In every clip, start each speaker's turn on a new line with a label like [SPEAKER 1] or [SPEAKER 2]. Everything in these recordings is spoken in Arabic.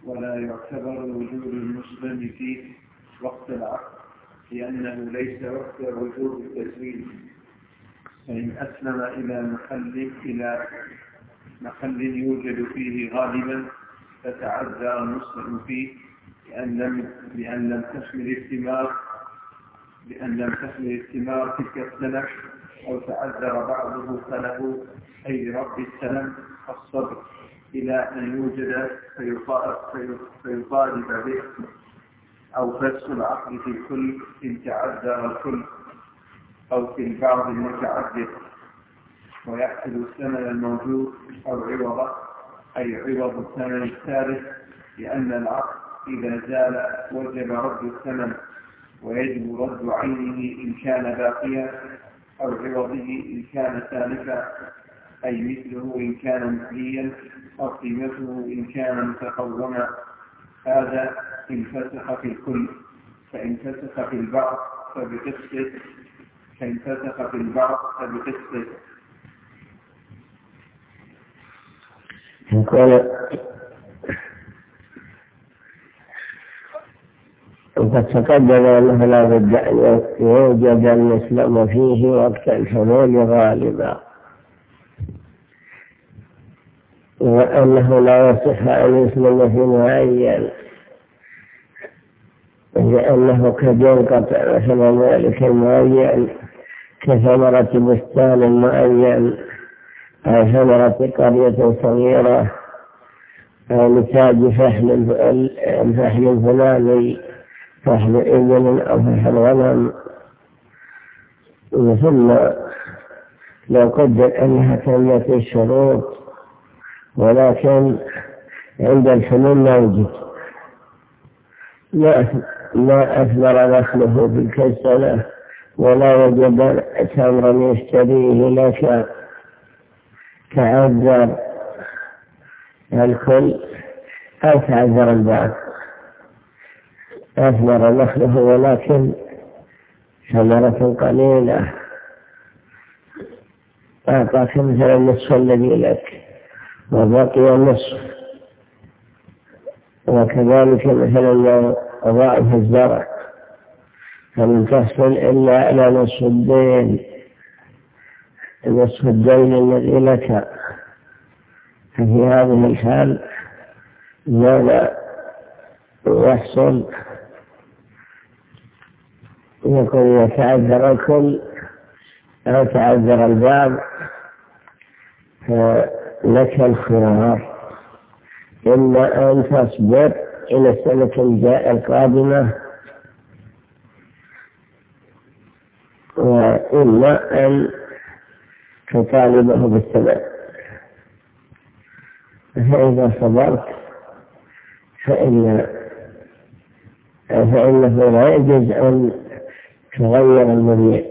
[SPEAKER 1] ولا يعتبر وجود المسلم في وقت العقد لأنه ليس وقت وجود التسليم. فإن أسلم إلى محل يوجد فيه غالبا فتعذر المسلم فيه بأن لم تحمل الثمار تلك السنة، أو تعذر بعضه فله أي رب السلم الصبر إلى أن يوجد فيطالب به، أو فسخ العقد في الكل إن تعذر الكل أو في البعض المتعذر، ويحصل الثمن الموجود أو عوضه، أي عوض الثمن الثالث، لأن العقد إذا زال وجب رد الثمن، ويجب رد عينه إن كان باقيا، أو عوضه إن كان سالفا، أي مثله إن كان مثليا، أو قيمته إن كان متقوما. هذا إن فسخ في الكل، فإن فسخ في البعض فبقسطه.
[SPEAKER 2] وقد تقدم أنه لا بد أن يوجد المسلم فيه وقت الحلول غالبا، وأنه لا يصح أن يسلم في معين، لأنه كجنقة مثلا ذلك المعين كثمرة بستان معين، أو ثمرة قرية صغيرة، أو نتاج فحل فلاني، فحل إبل أو فحل غنم. ثم لو قدر أنها تمت الشروط، ولكن عند الحلول لا وجد، لا أثمر نخله تلك السنة، ولا وجد تمرا يشتريه لك، تعذر الكل أو تعذر البعض. أثمر نخله ولكن ثمرة قليلة، أعطاك مثلا النصف الذي لك وبقي النصف، وكذلك مثلا لو أضاعف الزرع فلم تحصل إلا على نصف الدين الذي لك، ففي هذه الحال لا يحصل، يكون يتعذر الكل أو تعذر البعض، فلك الخيار إما أن تصبر إلى السنة القادمة، وإما أن تطالبه بالثمن. فإذا صبرت فإنه لا يجوز أن تغير المبيع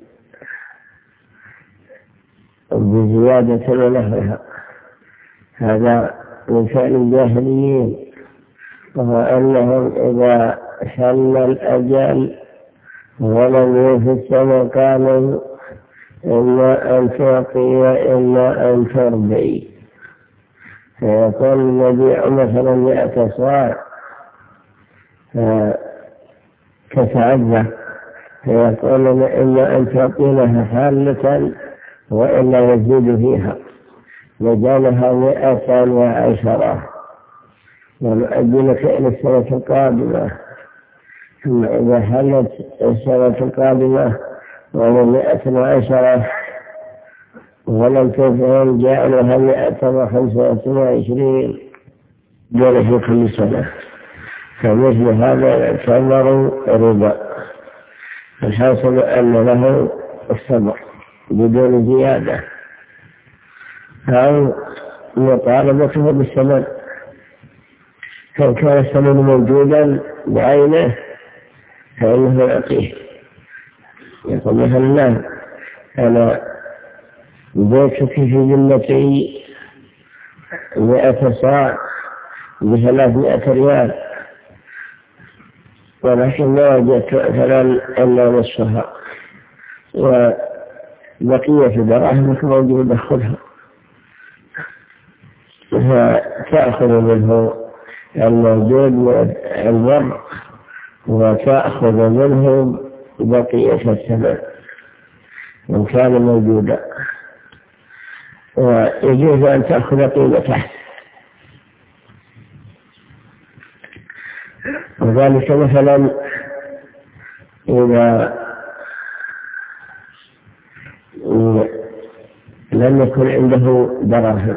[SPEAKER 2] بزيادة ونحوها. هذا من فعل الجاهليين، وهو أنهم إذا حل الأجل ولم يفسر قالوا إما أن تعطي وإما أن ترضي، فيقول المبيع مثلا 100 صاع كتعذر، فيقول إما أن تعطينها حالة وإلا يزيد فيها، وجعلها 110 ونؤجلك إلى السنة القادمة. ثم إذا حلت السنة القادمة وهي 110 ولم تفهم جعلها 125 دون في كل سنة، فمثل هذا يعتبر ربا. الحاصل أن له الصبر بدون زيادة، أو مطالبته بالثمن. فإن كان الثمن موجودا بعينه فإنه يعطيه، يقول مثلا أنا بيتك في ذمتي 100 صاع ب300 ريال، ولكن ما وجدت مثلا إلا نصفها، وبقية دراهمك موجودة، خذها، فتأخذ منه الموجود من البر وتأخذ منه بقية الثمن إن كان موجودا، ويجوز أن تأخذ قيمته، وذلك مثلا إذا لم يكن عنده دراهم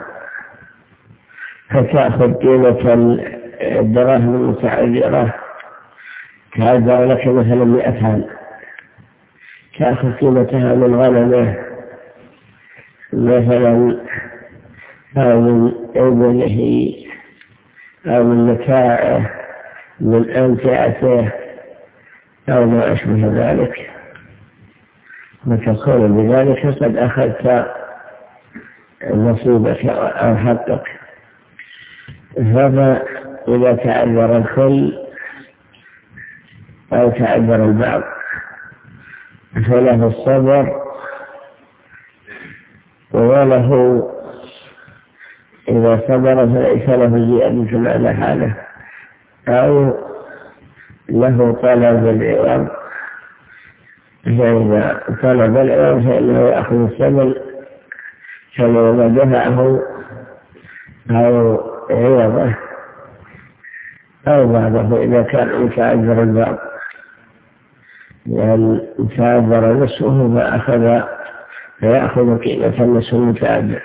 [SPEAKER 2] فتأخذ قيمة الدراهم المتعذرة، تعذر لك مثلا 100 عام، تأخذ قيمتها من غنمه مثلا أو من إبله أو من متاعه من أمتعته أو ما أشبه ذلك، وتكون بذلك قد أخذت نصيبك أو حقك. هذا إذا تعذر الكل أو تعذر البعض فله الصبر، وله إذا صبر فليس له زيادة على حاله، أو له طلب العوض، فإذا طلب العوض فإنه يأخذ الثمن كما ما دفعه أو عوضه أو بعضه إذا كان متعذر البعض، لأن تعذر نصفه فيأخذ قيمة النصف المتعذر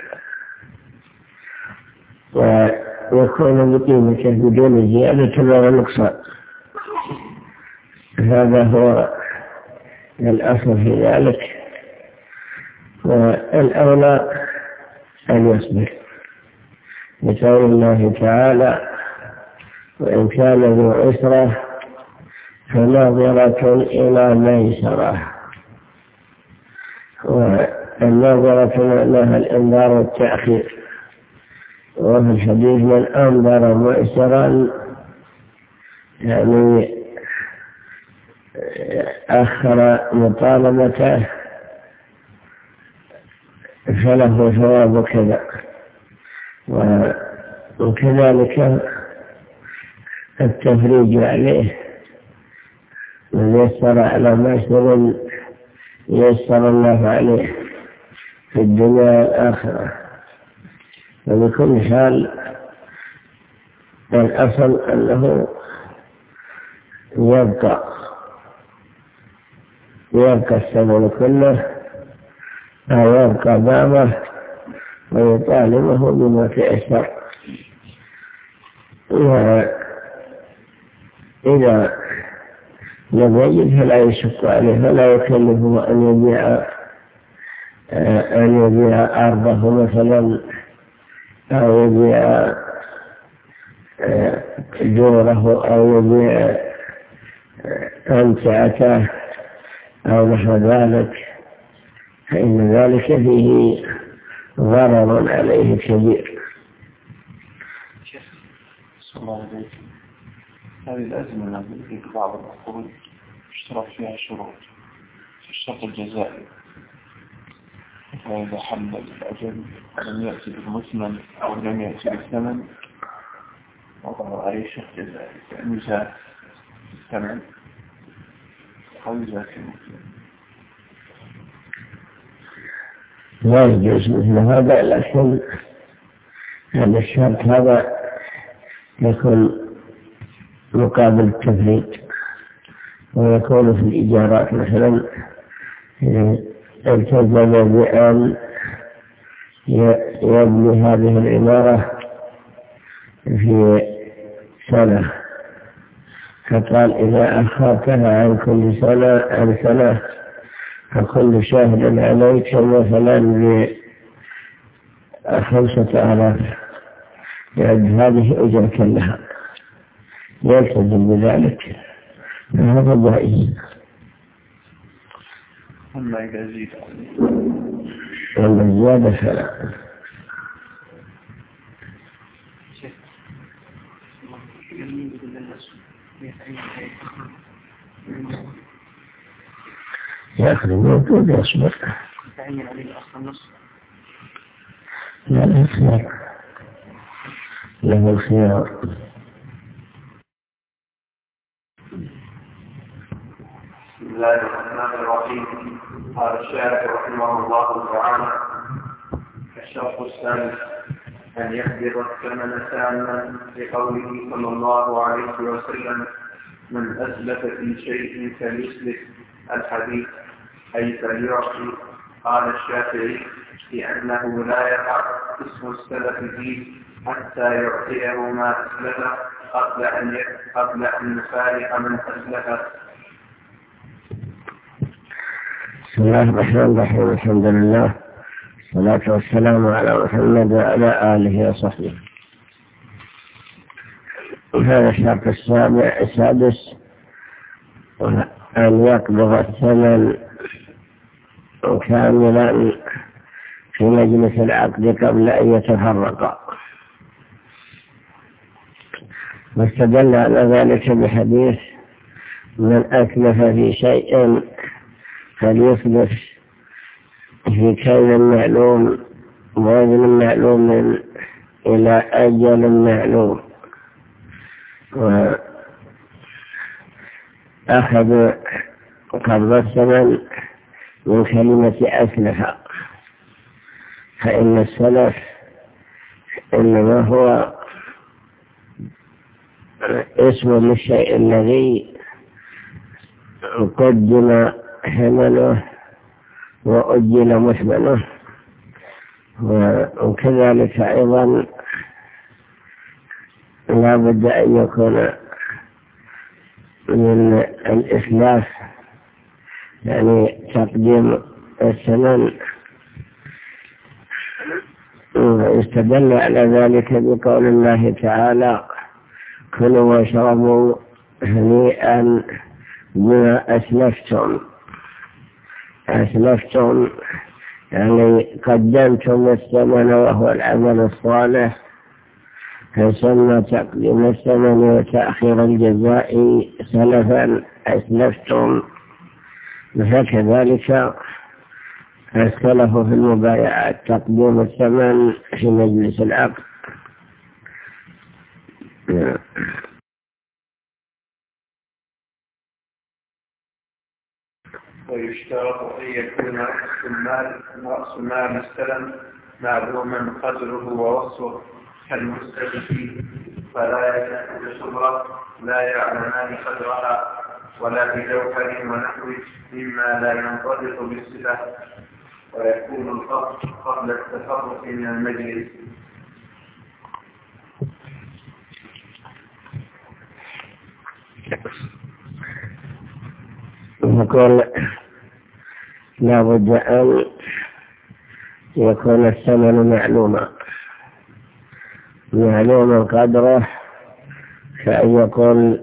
[SPEAKER 2] ويكون بقيمته بدون زيادة ولا نقصان. هذا هو الأصل في ذلك، والأولى أن يصبر بقول الله تعالى: وإن كان ذو عسرة فناظرة إلى ميسرة. والناظرة معناها الإنذار والتأخير، وفي الحديث: من أنظر مؤسرا يعني أخر مطالبته فله ثواب كذا. وكذلك التفريج عليه: من يسر على ميسر يسر الله عليه في الدنيا والآخرة. وبكل حال الأصل أنه يبقى الثمن كله أو يبقى بعضه ويطالبه بما تيسر. وإذا لم يجد فلا يشق عليه، فلا يكلفه أن يبيع أرضه مثلا أو يبيع جوره أو يبيع أمتعته أو نحو ذلك، فإن ذلك فيه ضرر عليه كبير.
[SPEAKER 1] صلى الله عليه وسلم. هذه الأزمة التي في بعض العقود اشترط فيها شروط، في الشرط الجزائي: فإذا حل الأجل ولم يأتي بالمثمن أو لم يأتي بالثمن وضع عليه شرط جزائي، فإن يزاد الثمن أو يزاد المثمن.
[SPEAKER 2] لا يجوز مثل هذا، لكن هذا الشرط هذا يكون مقابل التفريط، ويكون في الإيجارات مثلا التزم بأن يبني هذه العمارة في سنة، فقال: إذا أخرتها عن كل سنة فكل شاهد عليك مثلا ب5,000، يعني هذه أجرة لها، يلتزم بذلك، هذا ضعيف.
[SPEAKER 1] أما إذا زيد
[SPEAKER 2] أما زيادة فلا. يأخذ موجود يصبر.
[SPEAKER 1] تعين عليه الأصل النص.
[SPEAKER 2] لا الخيار، له الخيار.
[SPEAKER 1] الله الرحمن الرحيم. قال الشارع رحمه الله تعالى: الشرط الثالث أن يقبض الثمن ساما لقوله صلى الله عليه وسلم: من أسلف في شيء فليسلف الحديث، أي فليعطي. قال الشافعي: لأنه لا يقع اسم السلف فيه حتى يعطيه ما أسلفه قبل أن يفارق من أسلفه.
[SPEAKER 2] بسم الله الرحمن الرحيم. الحمد لله والصلاة والسلام على محمد وعلى آله وصحبه. هذا الشرط السادس أن يقبض الثمن كاملا في مجلس العقد قبل أن يتفرق. واستدل على ذلك بحديث: من أتلف في شيء فليسلف في كيل معلوم ووزن معلوم إلى أجل معلوم. وأخذ قبض الثمن من كلمة أسلف، فإن السلف إنما هو اسم للشيء الذي قدم ثمنه وأجل مثمنه. وكذلك أيضا لا بد أن يكون من الإسلاف، يعني تقديم الثمن. ويستدل على ذلك بقول الله تعالى: كلوا واشربوا هنيئا بما أسلفتم، يعني قدمتم الثمن وهو العمل الصالح، فسمى تقديم الثمن وتأخير الجزاء سلفا أسلفتم. فكذلك السلف في المبايعات تقديم الثمن في مجلس العقد.
[SPEAKER 1] ويشترط أن يكون رأس مال السلم معلوما قدره ووصفه كالمستلف، فلا يكون شبرة لا يعلمان قدرها ولا بجوهر ونحوه مما لا ينطبق بالصفة، ويكون الفرق قبل التفرق من المجلس.
[SPEAKER 2] نقول لا بد أن يكون الثمن معلوما قدره، فأن يكون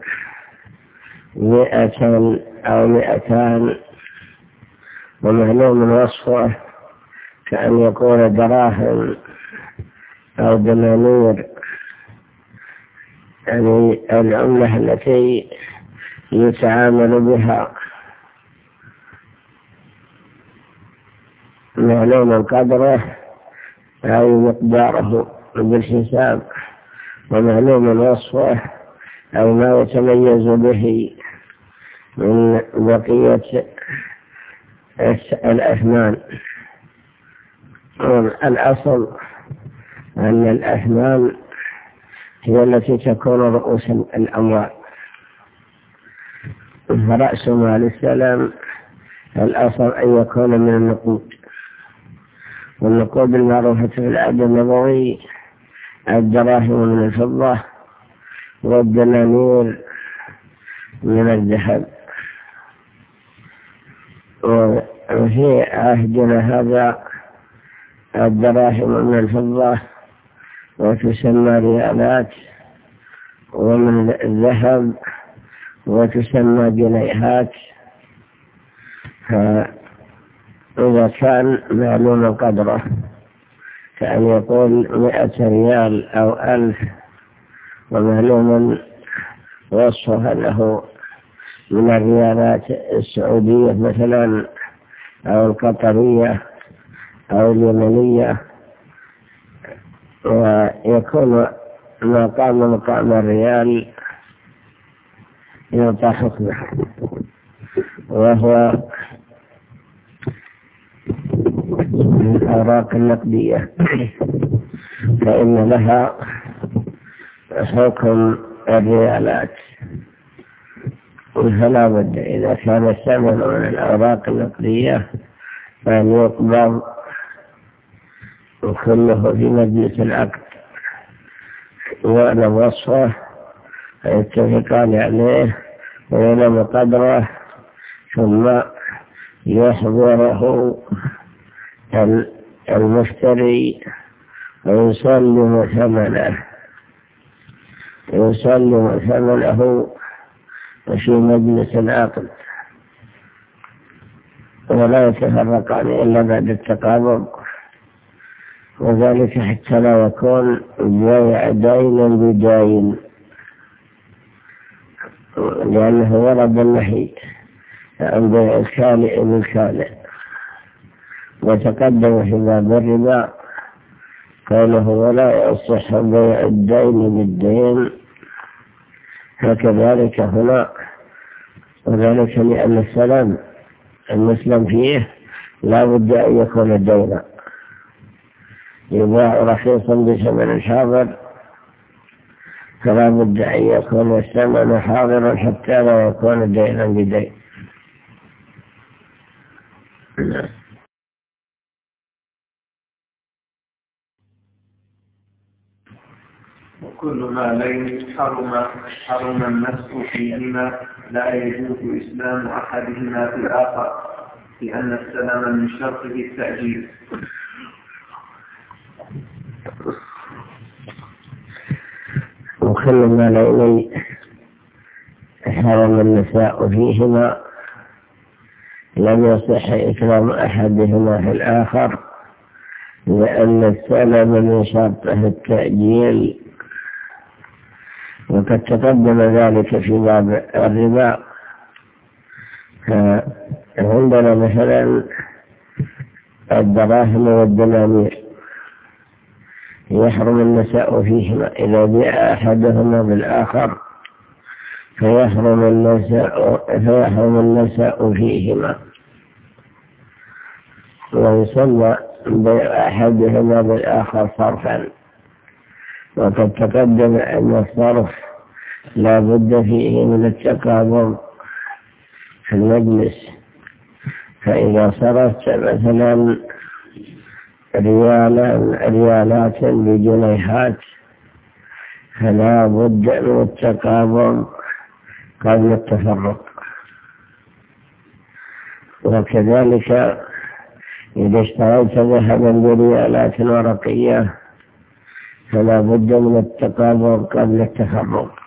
[SPEAKER 2] 100 أو 200، ومعلوم وصفه كأن يكون دراهم أو دنانير، يعني العملة التي يتعامل بها. معلوم قدره أي مقداره بالحساب، ومعلوم وصفه أو ما يتميز به من بقية الأثمان. الأصل أن الأثمان هي التي تكون رؤوس الأموال، فرأس مال السلم الأصل أن يكون من النقود، والنقود المعروفة في العهد النبوي الدراهم من الفضة والدنانير من الذهب. وفي عهدنا هذا الدراهم من الفضة وتسمى ريالات، ومن الذهب وتسمى جنيهات. فإذا كان معلوم قدره كأن يقول 100 ريال أو 1000، ومعلوم وصفه له من الريالات السعودية مثلا أو القطرية أو اليمنية، ويكون ما قام مقام الريال يعطى حكمه. وهو الأوراق النقدية، فإن لها حكم الريالات، فلا بد إذا كان الثمن من الأوراق النقدية أن يقبض كله في مجلس العقد ويعلم وصفه فيتفقان عليه ويعلم قدره، ثم يحضره المشتري ويسلم ثمنه في مجلس العقد، ولا يتفرقان إلا بعد التقابض، وذلك حتى لا يكون بيع دين بدين، لأنه ورد النهي عن بيع الكالئ بالكالئ. وتقدم في باب الربا قوله ولا يصح بيع الدين بالدين، فكذلك هنا، وذلك لأن السلام المسلم فيه لا بد أن يكون دينا، يباع رخيصا بثمن حاضر، فلا بد أن يكون الثمن حاضرا حتى لا يكون دينا بدين.
[SPEAKER 1] وكل مالين حرم النسخ فيهما لا يجوز إسلام أحدهما في الآخر، لأن السلام من شرطه التأجيل.
[SPEAKER 2] وكل مالين حرم النساء فيهما لم يصح إسلام أحدهما في الآخر، لأن السلام من شرطه التأجيل، وقد تقدم ذلك في باب الربا. عندنا مثلا الدراهم والدنانير يحرم النساء فيهما، إذا بيع أحدهما بالآخر فيحرم النساء فيهما، ويسمى بيع أحدهما بالآخر صرفا. وقد تقدم أن الصرف لا بد فيه من التقابض في المجلس، فإذا صرفت مثلا ريالات بجنيهات فلا بد من التقابض قبل التفرق. وكذلك إذا اشتريت ذهبا بريالات ورقية فلا بد من التقابض قبل التفرق،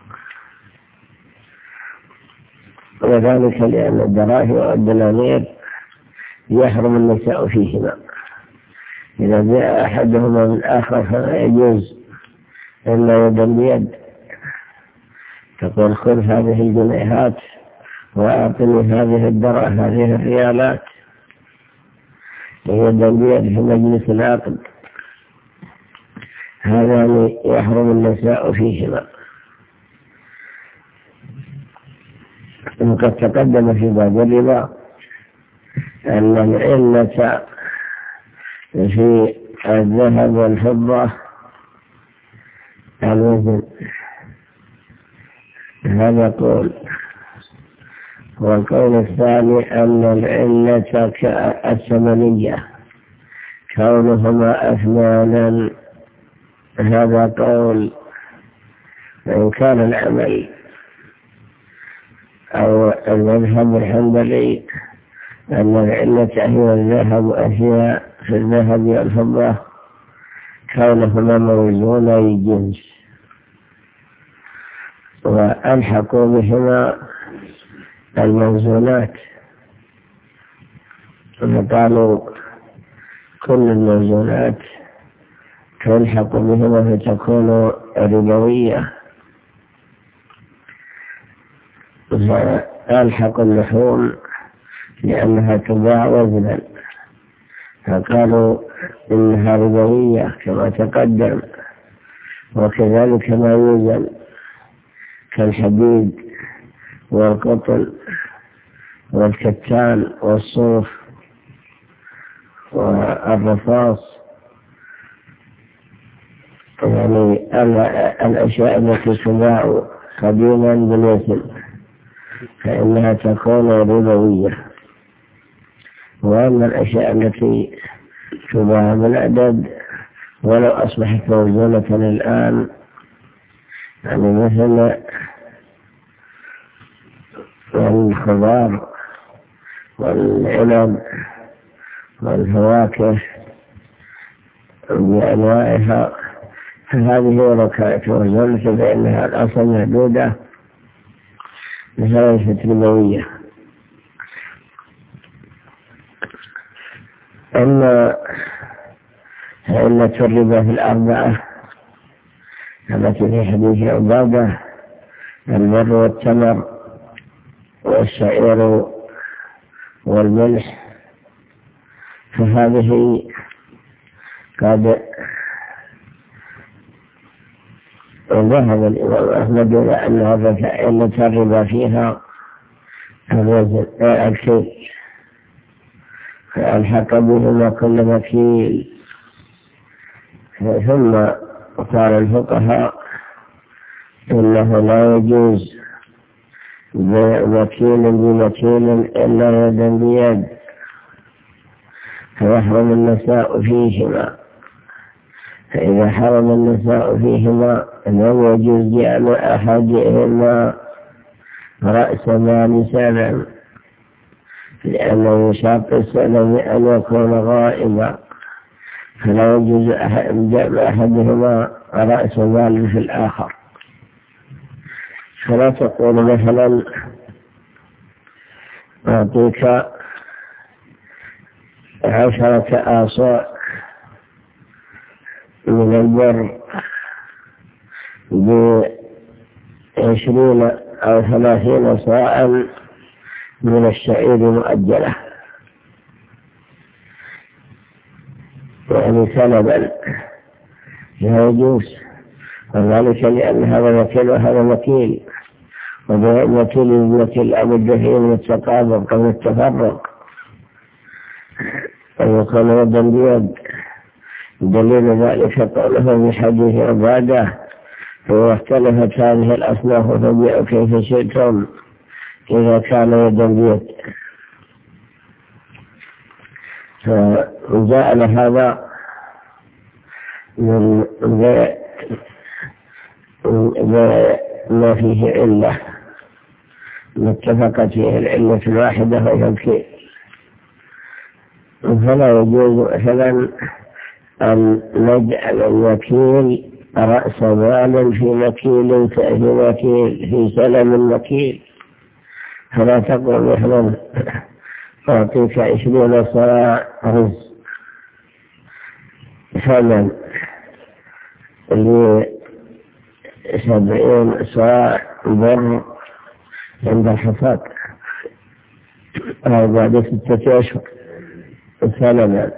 [SPEAKER 2] وذلك لأن الدراهم والدنانير يحرم النساء فيهما، إذا بيع أحدهما بالآخر فلا يجوز إلا يدا بيد، تقول خذ هذه الجنيهات وأعطني هذه الريالات يدا بيد في مجلس العقد، هذا يحرم النساء فيهما. وقد تقدم في باب الربا أن العلة في الذهب والفضة الوزن، هذا قول. والقول الثاني أن العلة الثمنية كونهما أثمانا، هذا قول. وإن كان العمل أو المذهب الحنبلي أن العلة هي الذهب أشياء في الذهب والفضة كونهما موزوني جنس، وألحقوا بهما الموزونات، وقالوا كل الموزونات تلحق بهما فتكون ربوية، فألحق اللحوم لأنها تباع وزنا، فقالوا إنها ربوية كما تقدم. وكذلك ما يوزن كالحديد والقطن والكتان والصوف والرصاص، يعني الأشياء التي تباع قديما بالوثن فإنها تكون ربوية. وأما الأشياء التي تباع بالعدد ولو أصبحت موزونة الآن، يعني مثل الخضار والعنب والفواكه بأنواعها، فهذه لو كانت موزونة فإنها الأصل محدودة ليست ربوية. أما علة الربا في الأربعة التي في حديث عبادة: البر والتمر والشعير والملح، فهذه قد ذهب الإمام أحمد إلى أن علة الربا فيها الكيل، فألحق بهما كل مكيل. ثم قال الفقهاء إنه لا يجوز وكيل بمكيل إلا يدا بيد، فيحرم النساء فيهما. فإذا حرم النساء فيهما لم يجوز جعل أحدهما رأس مال سلم، لأنه يشاق السلم أن يكون غائبا، فلا يجوز جعل أحدهما رأس مال في الآخر. فلا تقول مثلا أعطيك 10 آصاع من البر ب20 أو 30 صاعا من الشعير مؤجلة، يعني سلبا، لا يجوز. وذلك لأن هذا مكيل وهذا مكيل، ومكيل لابد فيه من التطابق أو التفرق، أن يكون يدا بيد. دليل ذلك قوله في حديث عبادة: فإذا اختلفت هذه الأصناف فبيعوا كيف شئتم إذا كان يدا بيد. فجاء هذا من ما فيه علة متفقت فيه العلة الواحدة وهي الكيل. فلا يجوز مثلا أن نجعل الوكيل رأس مال في مكيل في سلم مكيل. فلا تقول مثلا أعطيك 20 صاع رز ثمن ل70 صاع بر عند الحصاد أو بعد 6 أشهر ثمنا.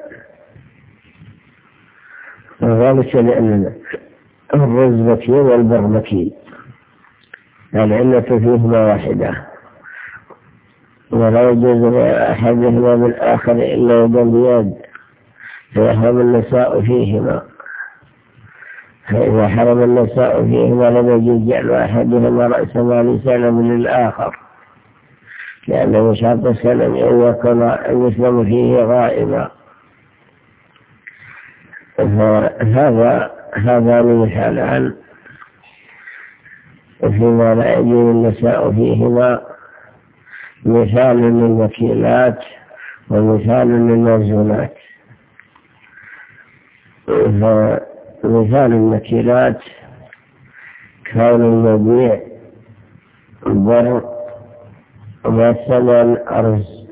[SPEAKER 2] وذلك لأن الرز مكيل والبر مكيل، العلة فيهما واحدة، ولا يجوز أحدهما بالآخر إلا يدا بيد، فيحرم النساء فيهما. فإذا حرم النساء فيهما لم يجوز جعل أحدهما رأس مال سلم للآخر، لأنه شرط السلم أن يكون المسلم فيه غائبا. هذا مثالان فيما لا يجوز النساء فيهما: مثال للوكيلات ومثال للموزونات. فمثال الوكيلات كون المبيع بر والثمن أرز.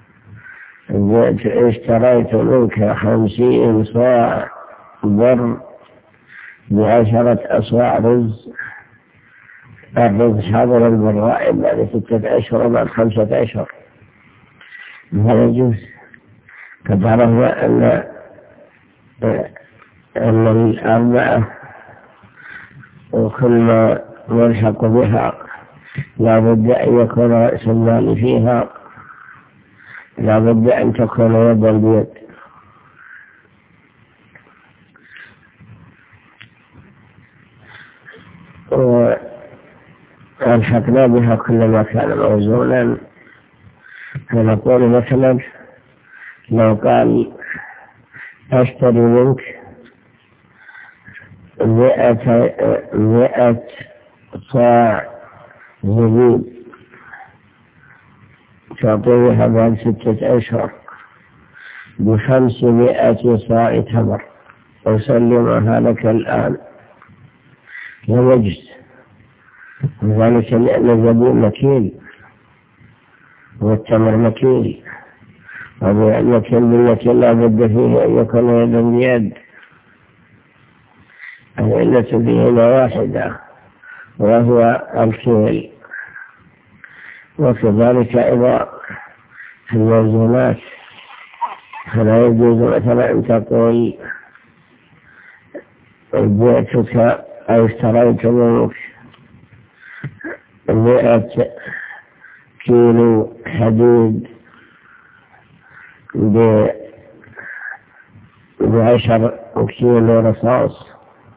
[SPEAKER 2] اشتريت منك 50 صاع بر ب10 أصواع رز. الرز حاضر البرائب بعد 6 أشهر بعد 5 أشهر، هذا يجوز. قد عرفنا أن الأربعة وكل ما يلحق بها لا بد أن يكون رأس المال فيها لا بد أن تكون يدا بيد. والحقنا بها كل ما كان موزونا. فنقول مثلا لو قال أشتري منك 100 صاع زبيب تعطيها بعد 6 أشهر ب500 صاع تمر وسلمها لك الآن، لا يجوز. وذلك لأن الزبيب مكيل والتمر مكيل، وبأن كل لا بد فيه أن يكون يدا بيد. العلة فيهما واحدة وهو الكيل. وكذلك أيضا في الموزونات فلا يجوز مثلا أن تقول بعتك أو اشتريت منك 100 كيلو حديد ب10 كيلو رصاص.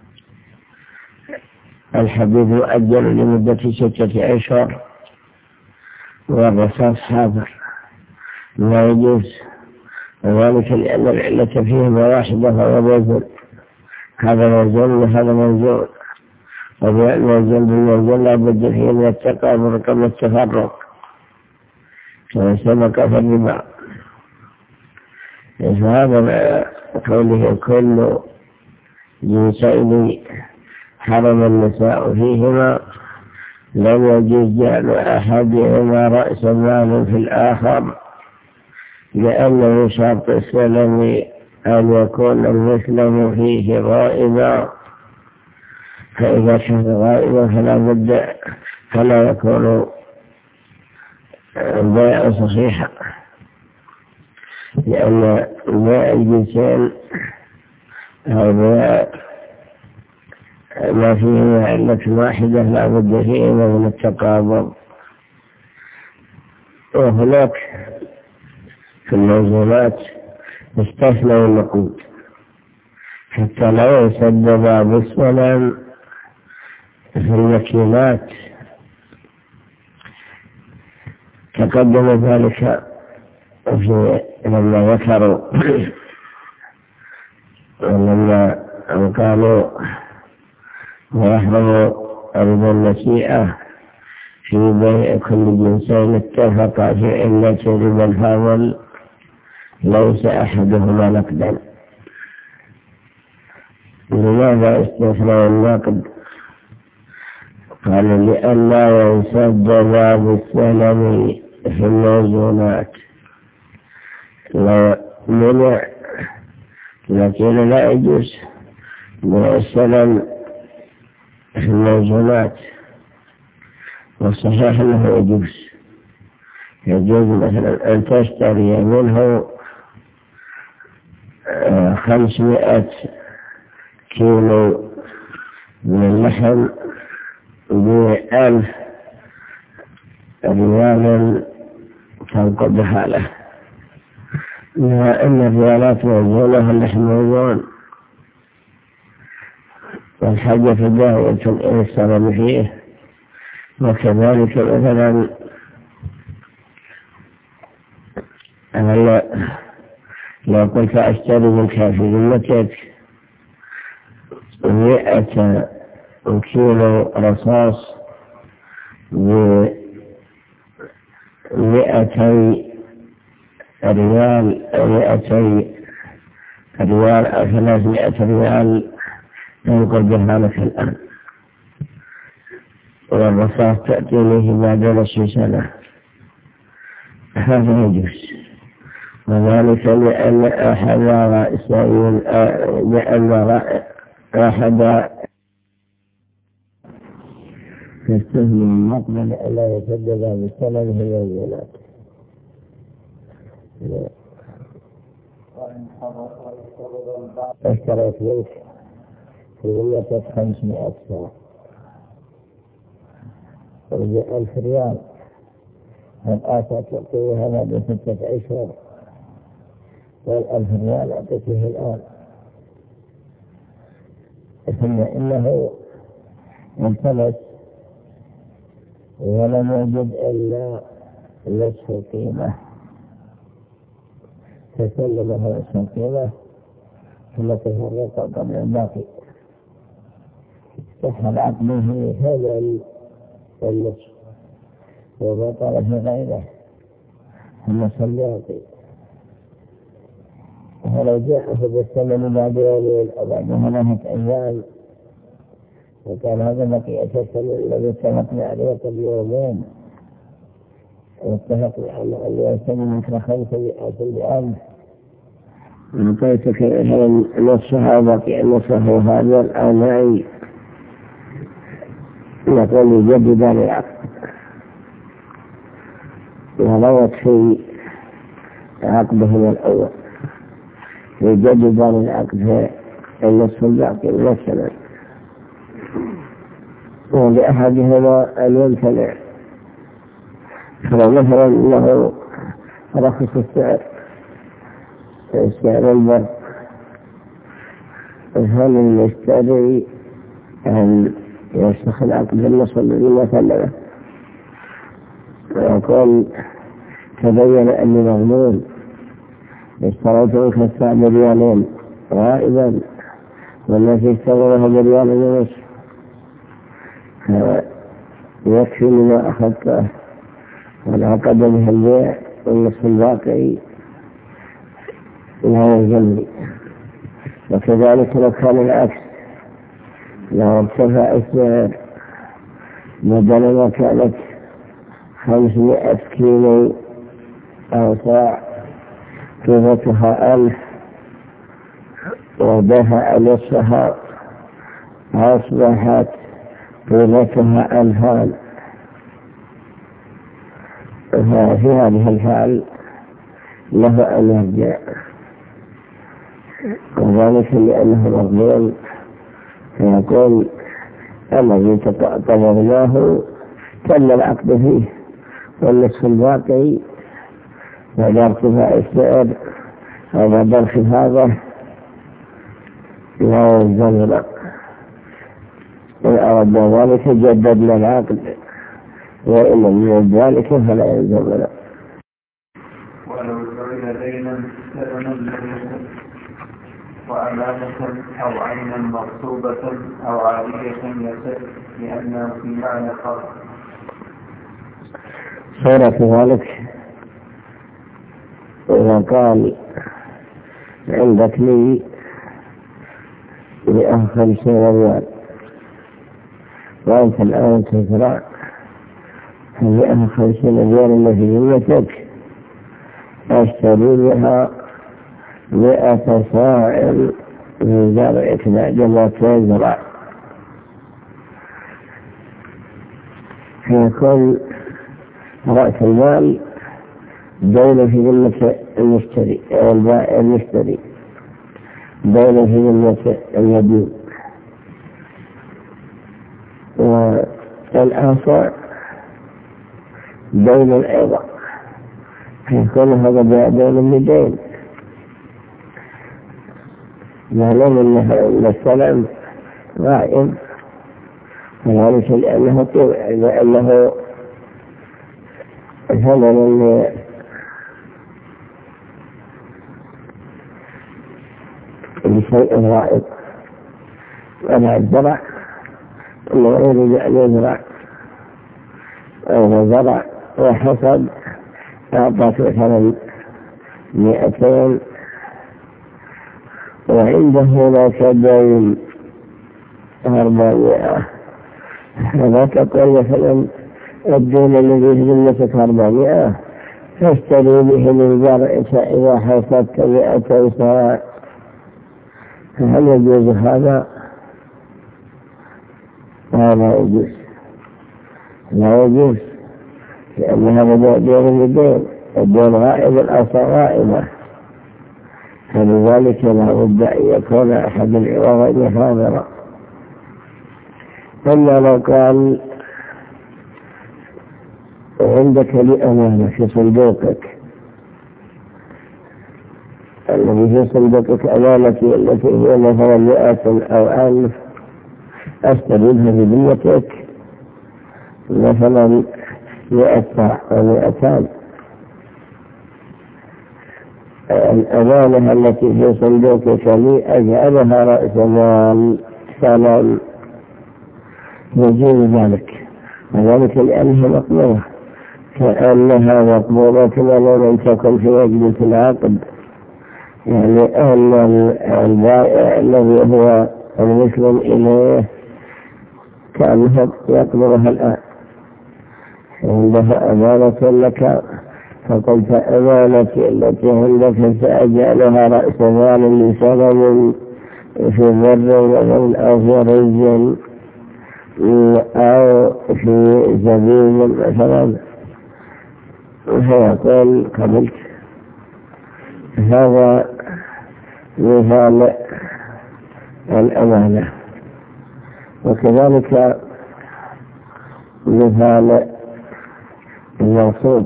[SPEAKER 2] الحديد مؤجل لمدة 6 أشهر والرصاص حاضر، لا يجوز. وذلك لأن العلة فيهما واحدة فهو موزون، هذا موزون وهذا موزون، وبأن موزون بالموزون لا بد فيه من التقابل قبل التفرق كما سبق في الربا. فهذا قوله كل جنسين حرم النساء فيهما لم يجوز جعل أحدهما رأس مال في الآخر، لأنه شرط السلم أن يكون المسلم فيه غائبا، فإذا كان غائبا فلا يكون البيع صحيحا، لأن بيع الجنسين أو بيع ما فيه علة واحدة لا بد فيه من التقابض. وهناك في الموزونات استثنوا النقود حتى لا يسبب بالسلام في المكينات. تقدم ذلك لما ذكروا ولما قالوا ويحرم ربا النسيئة في بيع كل جنسين اتفقا في علة ربا الفاضل ليس أحدهما نقدا. لماذا استثنى النقد؟ قال لئلا ينسد باب السلم في الموزونات. لو منع لكن لا يجوز السلم في الموزونات، والصحيح أنه يجوز مثلا أن تشتري منه 500 كيلو من اللحم ب1000 ريال تنقضها له، لأن الريالات موزونة اللحم موزون، والحاجة داعية إلى السبب فيه. وكذلك مثلا لو قلت أشتري منك في ذمتك 100 كيلو رصاص ب200 ريال أو 200 ريال أو 300 ريال تنقل بها لك الآن، والرصاص تأتي بعد 20 سنة، هذا يجوز. وذلك لأن أحد تستهل المقبل ألا يسدد بالسلم في الوزنات. اشتريت منك في ذمتك 500 ساعة ب1000 ريال، فالآسى تعطيه بعد 6 أشهر، وال1000 ريال أعطيته الآن. ثم إنه التمس ولم يجد إلا نصف القيمة، فسلمه نصف القيمة ثم تفرق قبل الباقي، صح عقله هذا النصف وبطل في غيره ثم سلياطي. ولو جاء فبالثمن بعد يومين أو بعد 3 أيام، وكان هذا بقية الثمن الذي اتفقنا عليه قبل يومين، واتفقنا على أن يثمن مثل 500 بألف، وقيتك نصفها بقي نصفه هذا الآن معي، نقول يجدد العقد. وروت في عقده الأول يجدد العقد في النصف الباقي مثلا، ولأحدهما أن يمتنع. فلو مثلا له رخص السعر البر، هل المشتري أن يشتخ العقد بالنصف الذي مثله، ويقول تبين أني مغلول، اشتريته كالساعة بريالين غائبا والذي اشتغله بريال ونصف، يكفي لما أخذته والعقد به البيع، والنصف الباقي لا يلزمني. وكذلك لو كان العكس، لو ارتفع السعر بدل ما كانت 500 كيلو أو صاع قيمتها 1000 ودفع نصفها أصبحت قيمتها 2000، ففي هذه الحال له أن يرجع، وذلك لأنه مغلول، فيقول الذي طلبناه تم العقد فيه، والنصف الباقي بعد ارتفاع السعر أو بعد انخفاضه لا يلزمنا، إن أردنا ذلك جددنا العقد، وإن لم يرد ذلك فلا يلزمنا.
[SPEAKER 1] ولو جعل دينا ثمنا لم يكن، وأمانة أو عينا مغصوبة أو عارية يسر، لأنه في معنى قرض.
[SPEAKER 2] صورة ذلك إذا قال عندك لي 150 ريال وأنت الآن تزرع 150 ريال التي يمتك، أشتري بها 100 صاع من زرعك بعدما تزرع، فيكون رأس المال دولة في ذمة المشتري أو البائع المشتري، دولة في ذمة المدين، والآخر دين أيضا، فيكون هذا دين لدين، معلوم أن السلام غائب، وذلك لأنه ثمن لشيء غائب. ولا الزرع إنه يريد أن يزرع أو زرع وحصد، أعطت مثلا 200 وعنده هناك دين 400، فلا تقول مثلا الدين الذي في ذمتك 400 تشتري به من زرعك إذا حصدت 200 صاع، فهل يجوز هذا؟ لا يجوز، لا يجوز، لأن هذا دين للدين، الدين غائب، الأصل غائبة، فلذلك لا بد أن يكون أحد العوضين حاضرا. إلا لو قال عندك لي أمانة في صندوقك، الذي في صندوقك أمانتي التي هي مثلا 100 أو 1000 أستردها بذمتك مثلا 100 صاع أو 200. الأمانة التي في صندوقك لي أجعلها رأس مال سلام، يجوز ذلك، وذلك لأنها مقبولة، كأنها مقبولة ولو لم تكن في مجلس العقد، يعني أن البائع الذي هو المسلم إليه كأنه يقبلها الآن، عندها أمانة لك، فقلت أمانتي التي عندك سأجعلها رأس مال لسلم في بر ومن أو في رز أو في زبيب مثلا، فيقول قبلت. هذا مثال الأمانة. وكذلك مثال الموصوب،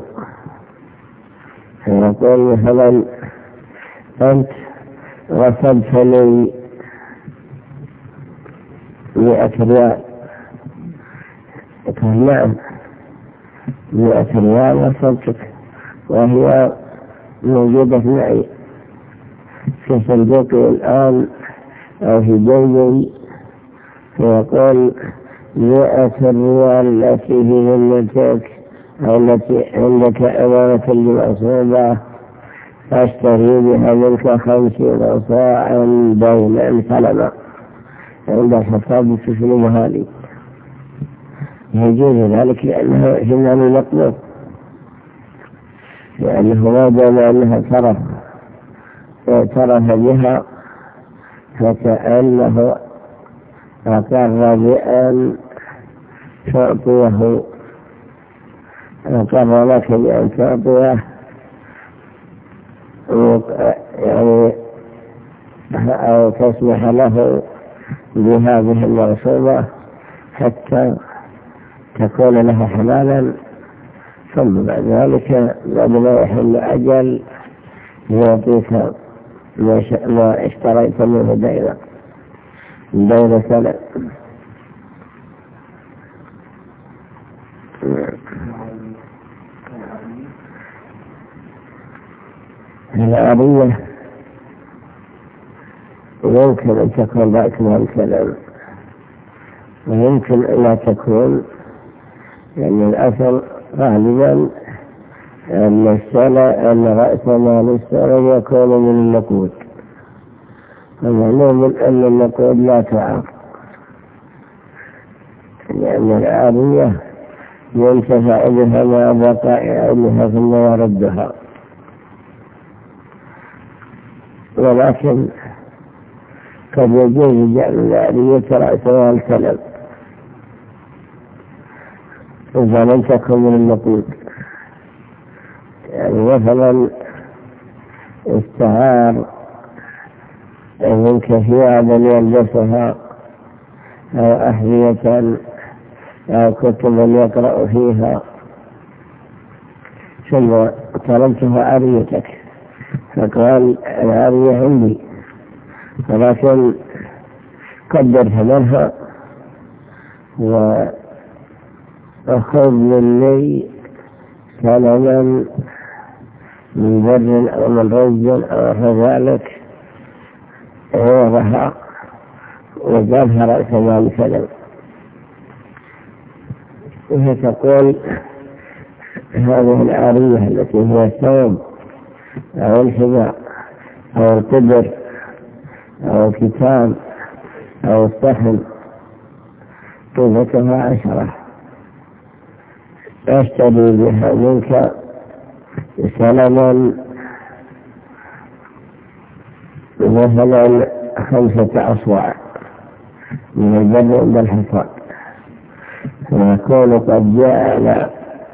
[SPEAKER 2] يقول مثلا أنت رصدت لي 100 ريال، قال نعم 100 ريال رصدتك، وهي موجودة معي في صندوقي الآن أو في جيبي، فيقول 100 ريال التي في ذمتك أو التي عندك أمانة لمصوبة أشتري بها منك 50 صاعا بينا سلما عند الحساب تسلمها لي. يجوز ذلك لأنه جمال مطلوب، لأنه ما دام أنها اعترف بها فكأنه أقر بأن تعطيه، أقر لك بأن تعطيه يعني أو تسمح له بهذه المرصوبة حتى تكون له حلالا، ثم بعد ذلك بعد ما يحل أجل يعطيك ما اشتريت منه دين سنة. العارية يمكن أن تكون رأس مال سلام، ويمكن أن لا تكون، لأن الأصل غالبا أن رأس مال السلام يكون من النقود، ومعلوم أن النقود لا تعار، لأن العارية ينتفع بها مع بقاء عينها ثم يردها، ولكن قد يجوز جعل العارية رأس مال سلام إذا لم تكن من النقود. يعني مثلا استعار منك ثيابا يلبسها أو أحذية أو كتبا يقرأ فيها، ثم طلبتها عاريتك، فقال العارية عندي، ولكن قدر ثمنها وأخذ مني سلما من بر أو من رز أو ذلك عوضها وجابها رأس مال سلم. وهي تقول هذه العارية التي هي الثوب أو الحذاء أو القدر أو الكتاب أو الصحن قيمتها 10، أشتري بها منك سلما مثلا 5 أصواع من البر عند الحصاد، ويكون قد جعل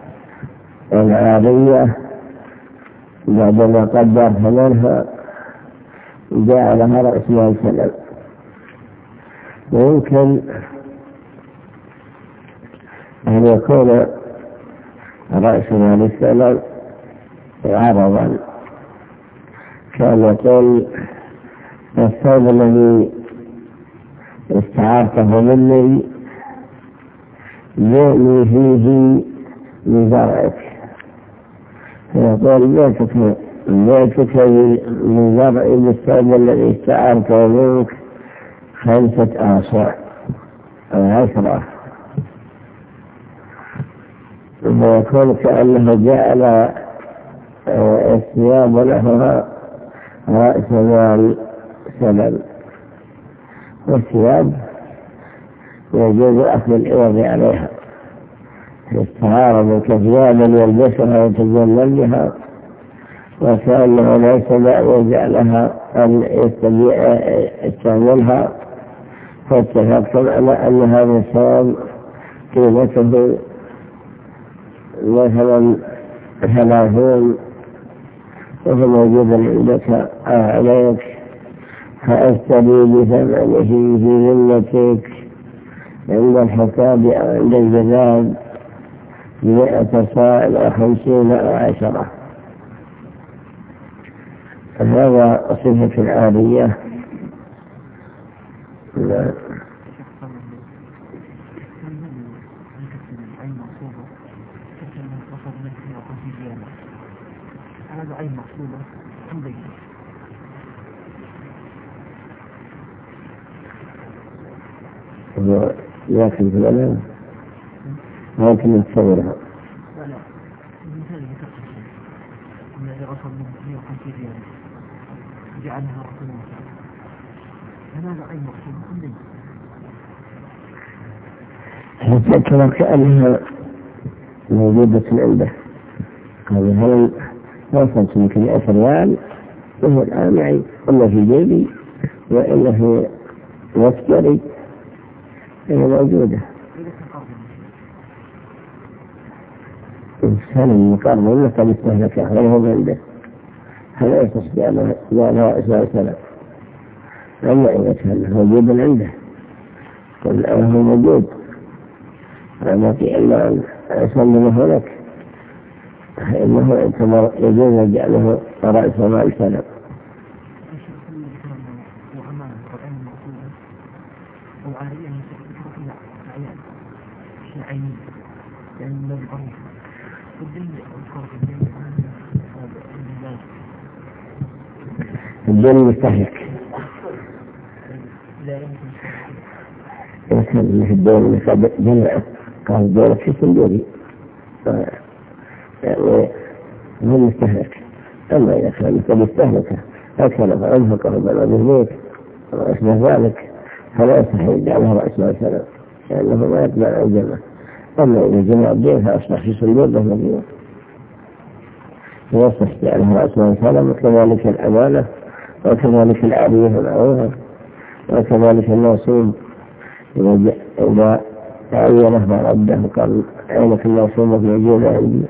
[SPEAKER 2] العارية بعدما قدر ثمنها جعلها رأس مال سلم. ويمكن أن يكون رأس مال السنة عرضا. كان يقول الثوب الذي استعارته مني جئني فيه لزرعك، فيقول بيتك لزرع بالثوب الذي استعارته منك 5 آصاع أو 10، ويكون كأنه جعل الثياب لها رأس مال سلم، والثياب يجوز أخذ العوض عليها استعارة كثيابا يلبسها ويتجمل بها، وكأنه ليس داعي جعلها أن يستعملها، فاتفقتم على أن هذا الثوب قيمته مثلا 30 وهو موجود عندك عليك، فأستدي بثمنه في ذمتك عند الحساب أو عند الجزاء 100 صاع أو 50 أو 10. هذا صفة العارية. لا.
[SPEAKER 3] هذا عين مقصودة عندك
[SPEAKER 2] لكن في الأمام ممكن نتصورها.
[SPEAKER 3] لا المثال يكفر الذي رفض من 150 ريال جعلها رقم هذا عين مقصودة عندك
[SPEAKER 2] كما كأنها موجودة عنده. هذا هل وصلت يمكن 100 ريال وهو الآن معي، إلا في جيبي وإلا في متجري، هي موجودة. الإنسان المقارب والنقل مستهلكة غير هو عنده، هل يتصدع له إسماء سلام؟ أما إذا كان موجود عنده والآن هو موجود أما في إلا أن أسلمه لك، فإنه يعتبر يجوز جعله رأس مال سلام. الدين مستهلك يمكن في الدين جمع قال دولة في صندوقي يعني هو مستهلك. أما إذا كان مستهلكة أكثر فأنفقه بلا بالبيت وأشبه ذلك فلا يستحيل يجعلها رأس مال سلام لأنه ما يتبع الجمع. أما إذا جمع الدين فأصبح في صندوقه مدينة يصح جعلها رأس مال سلام، وكذلك الأمانة وكذلك العارية والعوضة وكذلك الموصول إذا تعينه ما رده قال عينك الموصول موجودة عندي.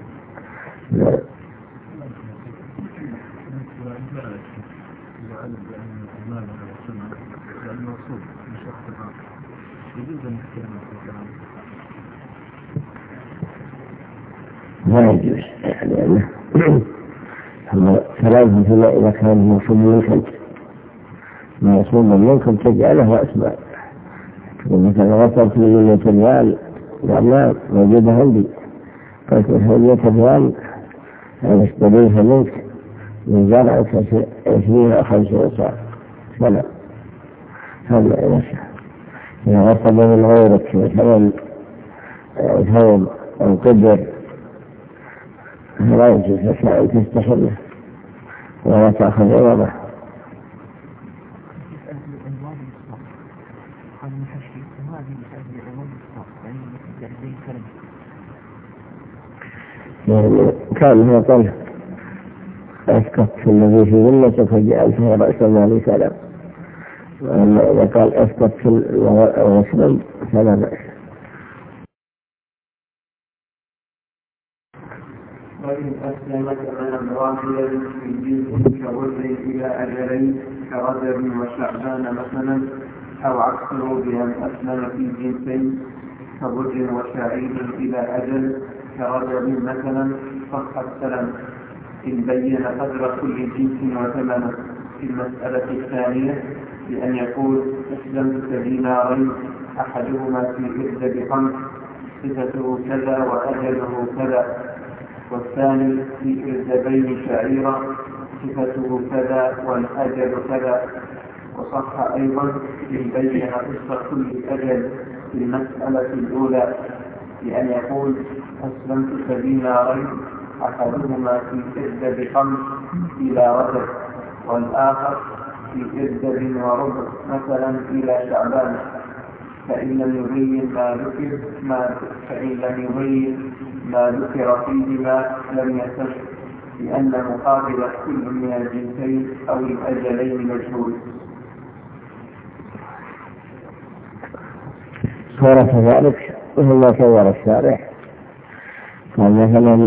[SPEAKER 2] ما يجوز يعني أنه كلامهم فيما إذا كان موصول منكم موصول منكم تجعله رأس مال، مثلا وصلت لي 100 ريال قال موجودة عندي، قلت له 100 ريال أنا اشتريها منك من زرعك 20 أو 50 صاع فلا، هذا إذا وصل من غيرك مثلا ثوب أو قدر لا يجوز لك أن تستحله ولا تأخذ عوضه. يعني كان هو قال أسقط الذي في ذمتك وجعلته رأس مال سلام، وأما إذا قال أسقط في الغسل فلا بأس.
[SPEAKER 1] وإن أسلمت غنم واحدا في جنس كرجل إلى أجلين كرجل وشعبان مثلا، أو عكسه بأن أسلم في جنسين كرجل وشعير إلى أجل، كرجل مثلا صح السلم إن بين قدر كل جنس وثمنه. في المسألة الثانية بأن يقول أسلمت دينارين أحدهما في إحدى بخمس صفته كذا وأجله كذا، والثاني في إردبين شعيرا صفته كذا والأجل كذا. وصح أيضا إن بين قصة كل أجل في المسألة الأولى بأن يقول أسلمت دينارين أحدهما في إحدى بخمس إلى رجب، والآخر في إردب وربع مثلا إلى شعبان، فإن لم يبين ما ذكر فيهما لم يصح، لأن مقابل كل من الجنسين أو الأجلين مجهول.
[SPEAKER 2] صورة ذلك وهو صور الشارح قال مثلا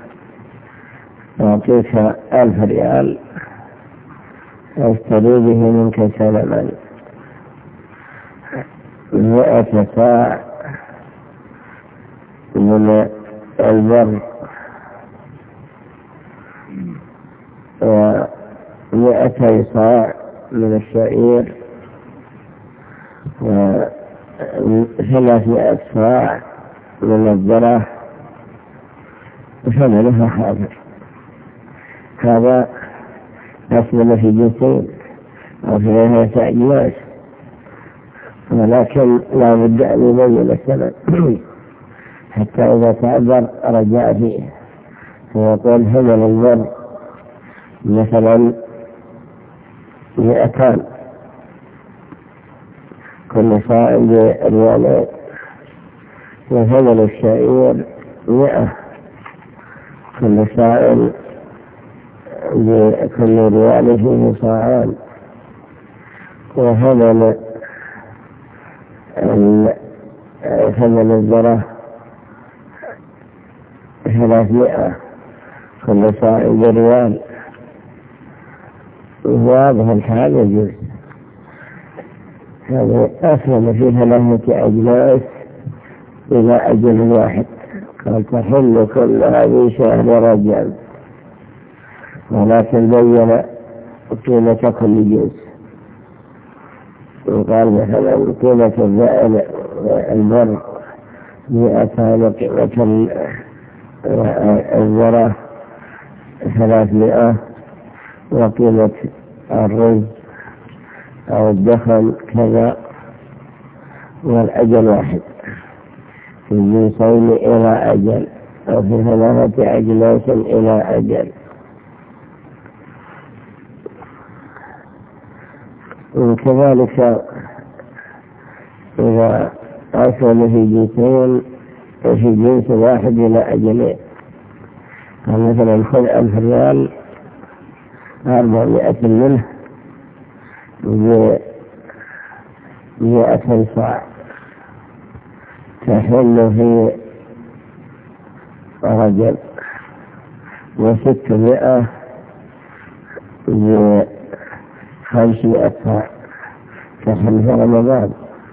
[SPEAKER 2] أعطيك 1000 ريال أشتري به منك سلما 100 صاع من البر و200 صاع من الشعير و300 صاع من الذرة وثمنها حاضر. هذا أسلم في جنسين أو في 3 أجناس، ولكن لا بد أن يبين الثمن حتى إذا تعذر رجاء فيه، فيقول ثمن البر مثلا 200 كل صاع بريالين، وثمن الشعير 100 كل صاع بكل ريال فيه صاعان، وثمن الذرة 300 كل صاع بريال. واضح الحال يجوز. هذا أسلم في 3 أجناس إلى أجل واحد، قال تحل كل هذه شهر رجب، ولكن بين قيمة كل جنس. وقال مثلا قيمة البر 200 وقيمة الذرة 300 وقيمة الرز أو الدخل كذا، والأجل واحد في الجنسين إلى أجل، أو في 3 أجناس إلى أجل. وكذلك إذا أصل في جنسين في جنس واحد إلى أجلين، مثلا خذ 1000 ريال 400 منه 100 صاع تحل في رجب، و600 500 صاع تحل في رمضان.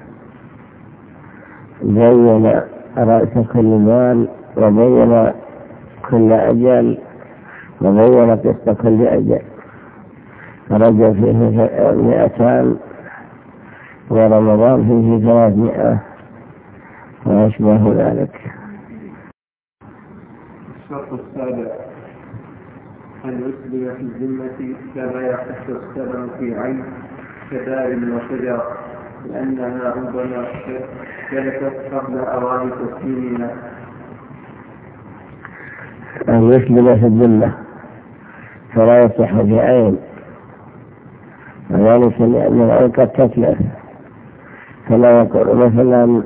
[SPEAKER 2] بين رأس كل مال وبين كل أجل وبين قسط كل أجل. رجب فيه 200 ورمضان فيه 300 وأشبه ذلك.
[SPEAKER 1] الشرط السابع أن يسلم في الذمة كما يحث السلم في عين كدار وشجر، لأنها ربما شركت قبل أوان تسليمها.
[SPEAKER 2] أن يسلم في الذمة فلا يصح في عين، وذلك لأن العين قد تتلف، فلا يقول مثلا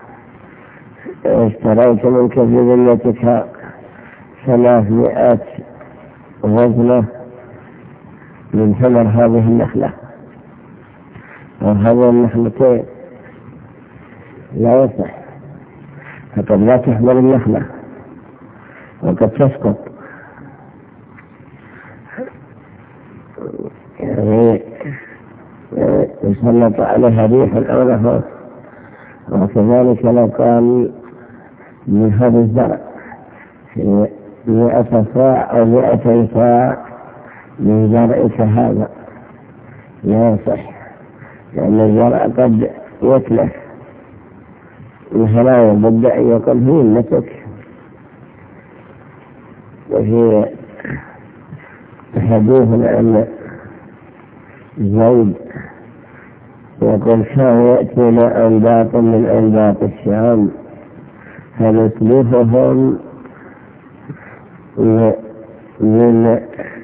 [SPEAKER 2] اشتريت منك في ذمتك 300 غزلة من ثمر هذه النخلة أو هذه النخلتين، لا يصح، فقد لا تحمل النخلة وقد تسقط. يعني يسلط عليها ريح أو نفس. وكذلك لو قال من هذا الزرع 100 صاع أو 200 صاع من زرعك هذا لا يصح، لأن الزرع قد يتلف، فلا بد أن يكون في ذمتك. وفي حديث عن زيد يقول كان يأتينا أنباط من أنباط الشام فنسلفهم من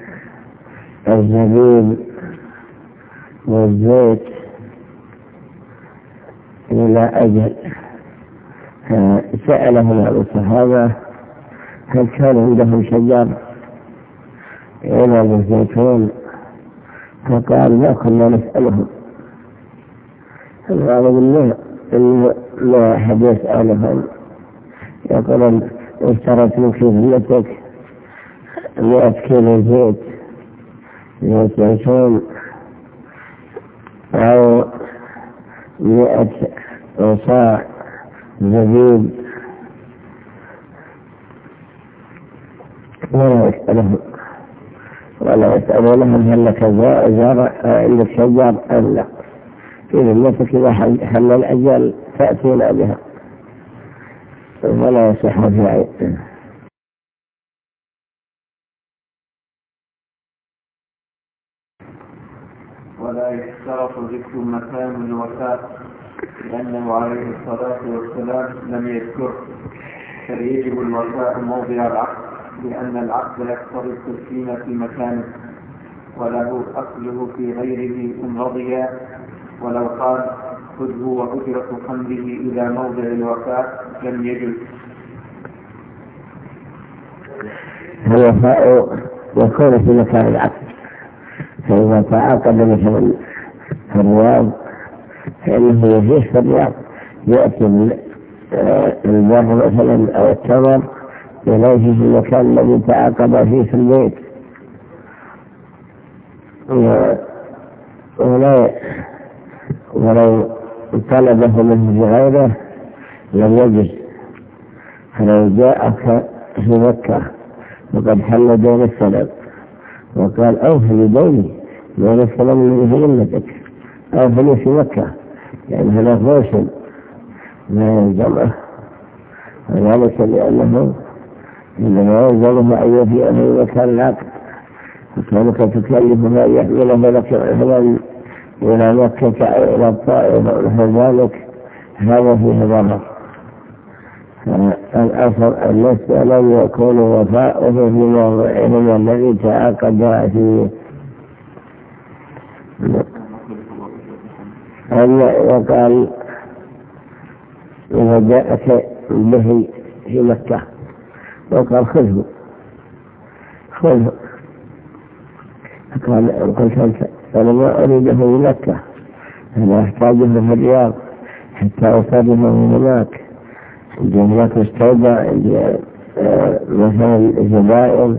[SPEAKER 2] الزبيب والزيت إلى أجل. سألهم عن الصحابة هل كان عندهم شجر عنب الزيتون، فقال لا كنا نسألهم. الغالب منه لا أحد يسألهم، يقول اشترت من كيفيتك 100 كيلو زيت زيتون أو 100 صاع زبيب، ولا يسألونهم هل لك زرع عندك شجر أم لا. في ذمتك إذا حل الأجل تأتينا بها ولا يصح في عين.
[SPEAKER 1] ولا يشترط ذكر مكان الوفاء لأنه عليه الصلاة والسلام لم يذكره، فيجب الوفاء موضع العقد لأن العقد يقتضي التسليم في مكانه وله أصله في غيره إن رضي، ولو قال خذه وأجرة حمله إلى موضع الوفاء لم يجب.
[SPEAKER 2] الوفاء يكون في مكان العقد، فإذا تعاقد مثلا في الرياض فإنه يجيش في الرياض، يأتي البر مثلا أو التمر إليه في المكان الذي تعاقد فيه في البيت، ولو طلبه منه بغيره لم يجز. فلو جاءك في مكة وقد حل دون السلام وقال أوفني دوني دون السلام الذي في ذمتك، أوفني في مكة، يعني هناك موسم لا يلزمه، وذلك لأنه إنما يلزمه أن يفيء في مكان العقد، وكانك تكلف ما يحمله لك مثلا إلى مكة أو إلى الطائف أو نحو ذلك، هذا فيه ضرر. فالأصل أن لم يكون وفاؤه في موضعهم الذي تعاقد فيه. وقال إذا جاءك به في مكة وقال خذه قلت أنت أنا ما أريده في مكة، أنا أحتاجه في الرياض حتى أصابه من هناك، عندي هناك مستودع، عندي مثلا زبائن،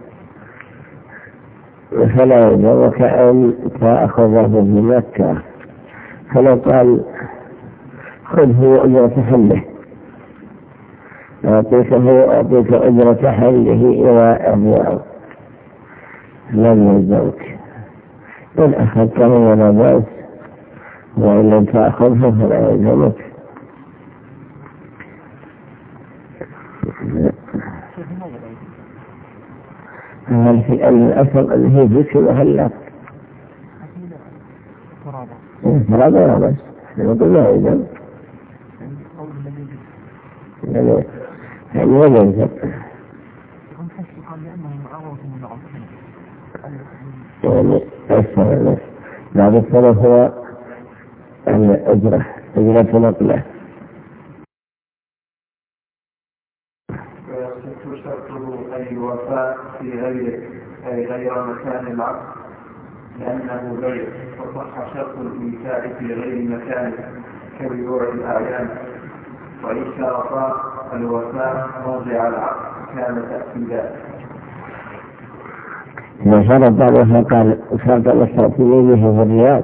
[SPEAKER 2] فلا يجوك أن تأخذه في مكة. فلو قال خذه وأجرة حله أعطيك أجرة حله إلى الرياض لم يلزمك، إن أخذته ولا بأس، وإن لم تأخذه فلا يلزمك. هل في أن الأصل أن هي ذكر وهلات فرابة ولا بأس، نقول لا يلزم يعني ولا يلزم. يعني أكثر بعد الصلاة هو الأجرة نقله.
[SPEAKER 1] ويصح شرطه أي الوفاء في غيره أي غير مكان العقد لأنه غير، وصح شرط الإيتاء في غير مكانه كبيوع الأعيان. وإن شرطا الوفاء موضع العقد كان تأكيدا.
[SPEAKER 2] إذا شرط الوفاء قال شرط الشرطين في الرياض،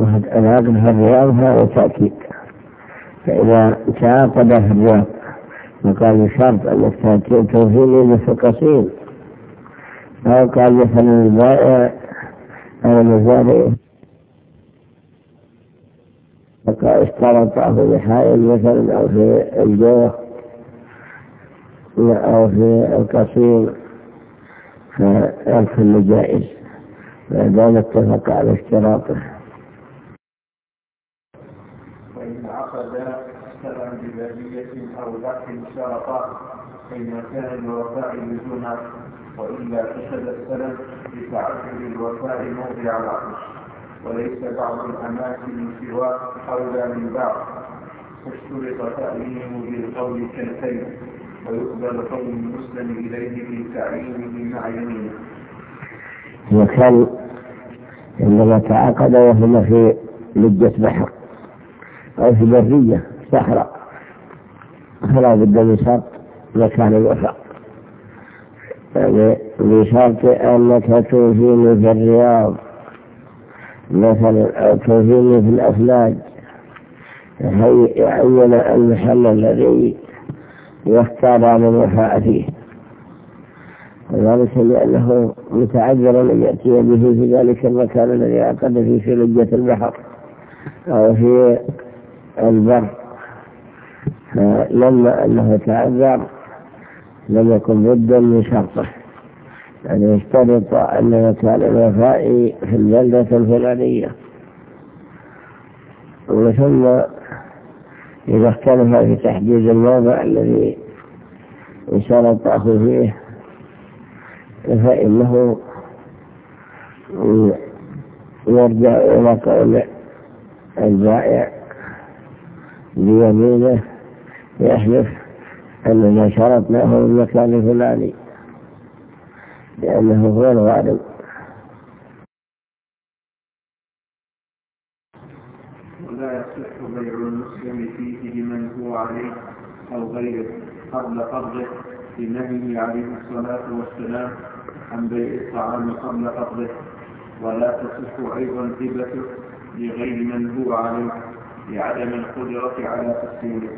[SPEAKER 2] والعقد في الرياض هذا تأكيد، فإذا تعاقد في الرياض وقال بشرط أنك توفيني بفقسين، أو قال مثلا البائع على مزارعه اشترطه بحائل مثلا أو في الجوع أو في القصيم فيدخل جائز ما دام اتفق على اشتراطه.
[SPEAKER 1] وإن عقد سلم ببادية أو لحم شرطا فإن كان الوفاء بدونه، وإلا فسد السلم بتعدد الوفاء موضع العقد، وليس بعض الأماكن سواه أولى من بعض، فاشترط تأمينه بالقول كالكيل، ويقبل قول المسلم إليه بتعيينه مع يمينه.
[SPEAKER 2] وكان عندما تعاقد وهما في لجة بحر أو في برية صحراء فلا بد من شرط مكان الوفاء، يعني بشرط أنك توفيني في الرياض مثلا أو توفيني في الأفلاج، يعين المحل الذي يختار عن الوفاء فيه، وذلك لأنه متعذر أن يأتي به في ذلك المكان الذي عقد فيه في لجة البحر أو في البر، فلما أنه تعذر لم يكن بدا من شرطه، يعني يشترط أن مكان الوفاء في البلدة الفلانية. وثم إذا اختلف في تحديد الموضع الذي شرطه فيه فإنه يرجع إلى قول البائع بيمينه يحلف أن ما شرطناه في المكان الفلاني لأنه هو الغالب.
[SPEAKER 1] ولا يصح بيع المسلم فيه لمن هو عليه أو غيره قبل قبضه، لنهيه عليه الصلاة والسلام عن بيع الطعام قبل قبضه. ولا تصح أيضا هبته لغير من هو عليه لعدم القدرة على تسليمه.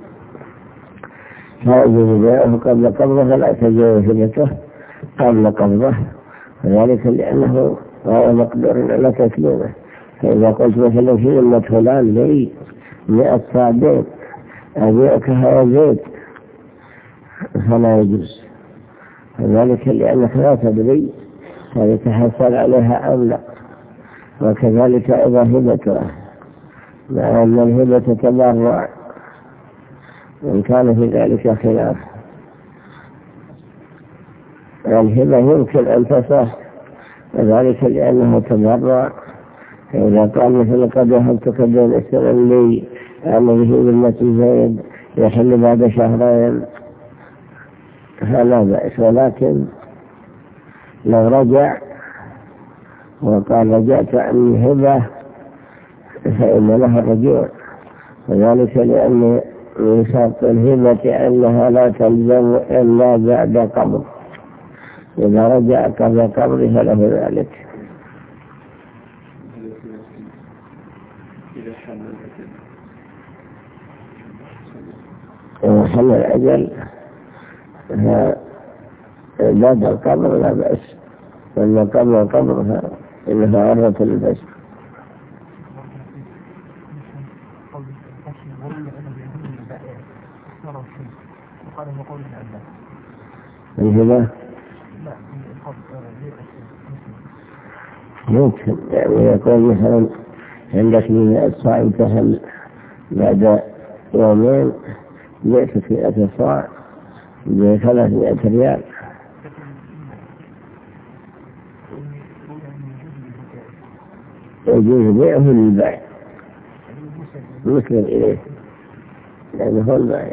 [SPEAKER 2] فإذا بيعه قبل قبضه فلا تجوز هبته قبل قبضه، وذلك لأنه غير مقدور على تسليمه. فإذا قلت مثلا في ذمة فلان لي 100 صاع زيت أبيعك هذا زيت فلا يجوز، وذلك لأنك لا تدري هل يتحصل عليها أم لا. وكذلك إذا هبتها مع أن الهبة تبرع وإن كان في ذلك خلاف، الهبة يمكن أن تصح وذلك لأنه تبرع. فإذا قال مثل قد وهبتك بين السلام لي أما به ذمة زيد يحل بعد شهرين فلا بأس، ولكن لو رجع وقال رجعت عن الهبة فإن له الرجوع، وذلك لأن من شرط الهبة أنها لا تلزم إلا بعد قبض، إذا رجع قبل قبض فله ذلك. وحل الأجل بعد القبر لا بأس، وإن قبل القبر فإنها عرة للبس. الهبة يمكن يعني يقول مثلا عندك 100 صاع تهل بعد يومين جئت 100 صاع ب300 ريال يجوز بيعه للبائع مثل إليه لأنه هو البائع.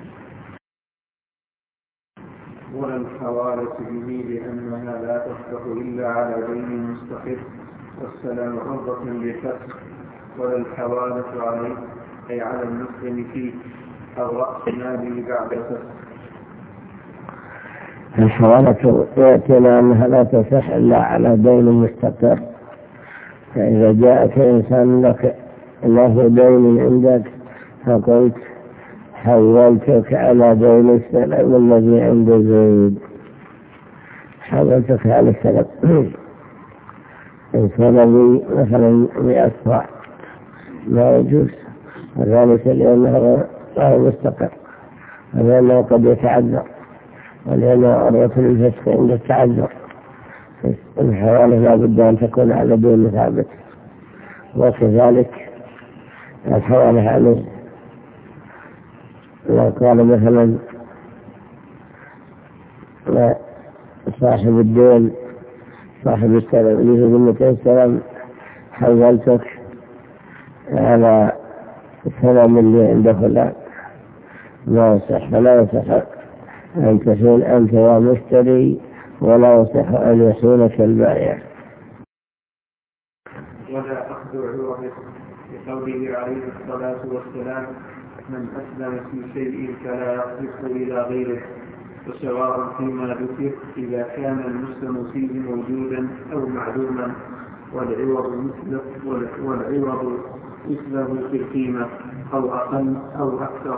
[SPEAKER 1] ولا الحوارث به لأنها لا تصلح إلا على دين مستحق والسلام عرضة للفسق، ولا الحوارث عليه أي على المسلم فيه أو رأس ماله بعد فسق.
[SPEAKER 2] الحوارث يأتينا أنها لا تصح إلا على دين مستقر، فإذا جاءك إنسان لك له دين عندك فقلت حولتك على دين السلم الذي عند زيد، حولتك على السلم السلمي مثلا 100 صاع لا يجوز ذلك لأنه غير مستقر، لأنه قد يتعذر، ولأنه عروة الفسق عند التعذر. الحوالة لا بد أن تكون على دين ثابت، وكذلك الحوالة عليه. لو قال مثلا صاحب الدين صاحب السلم اللي في ذمة السلم حولتك على السلم اللي عند فلان، لا يصح، فلا يصح أن تحين أنت يا مشتري، ولا يصح أن يحينك البائع.
[SPEAKER 1] ولا أخذ عوضه لقوله عليه الصلاة والسلام: من أسلم في شيء فلا يصرفه إلى غيره، وسواء فيما ذكر إذا كان المسلم فيه موجودا أو معلوما، والعوض مثله في القيمة أو أقل أو أكثر.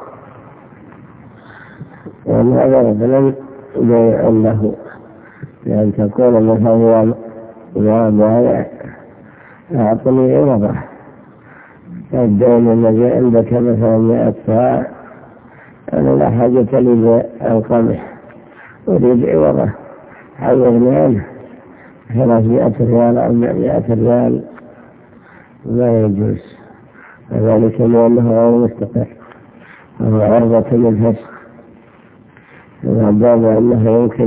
[SPEAKER 2] هذا مثلا بيع له، لأن تكون مثلا هو بائع أعطني عوضه، الدين الذي عندك مثلا 100 صاع، أنا لا حاجة لي بالقمح، أريد عوضه، حولني عنه 300 ريال أو 100 ريال، لا يجوز ذلك لأنه غير مستقر، وهو عرضة للفسق، وعندما أنه يمكن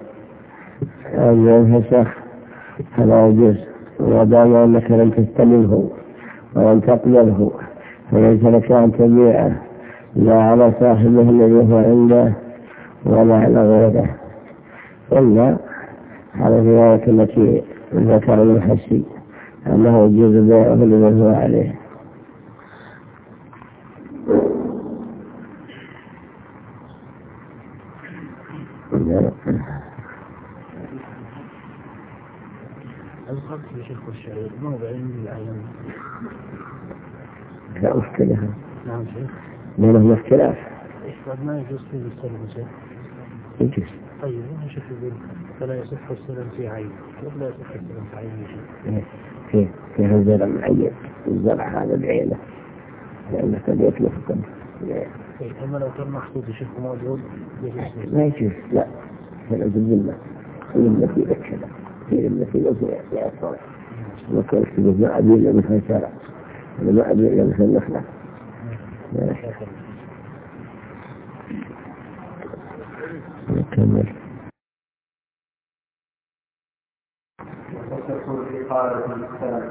[SPEAKER 2] أن ينفسخ فلا يجوز، وعندما أنك لم تستلمه ولم تقبله فليس لك أن تبيعه لا على صاحبه الذي هو عنده ولا على غيره، إلا على الرواية التي ذكر المحسي أنه يجوز بيعه لمن هو عليه.
[SPEAKER 3] الخط في شيخ الشعير موضعين للعالم
[SPEAKER 2] لا مشكلة.
[SPEAKER 3] نعم شيخ،
[SPEAKER 2] بينهم اختلاف.
[SPEAKER 3] قد ما يجوز فيه السلم شيخ.
[SPEAKER 2] يجوز.
[SPEAKER 3] طيب هنا شيخ يقول فلا يصح السلم في عين، ولا يصح السلم في عين شيخ.
[SPEAKER 2] في هالزرع معين، الزرع هذا بعينه لأنه قد يتلفكم.
[SPEAKER 3] أما لو كان مقصود شيخ موجود
[SPEAKER 2] ما يجوز، لا فلا بالذمة الذمة في ذكرة في التي في الصلاة، وكان يكتب ما أبي إلا مثل شرع، ما أبي إلا مثل نخلة. نكمل.
[SPEAKER 1] وتكون إقالة السلام.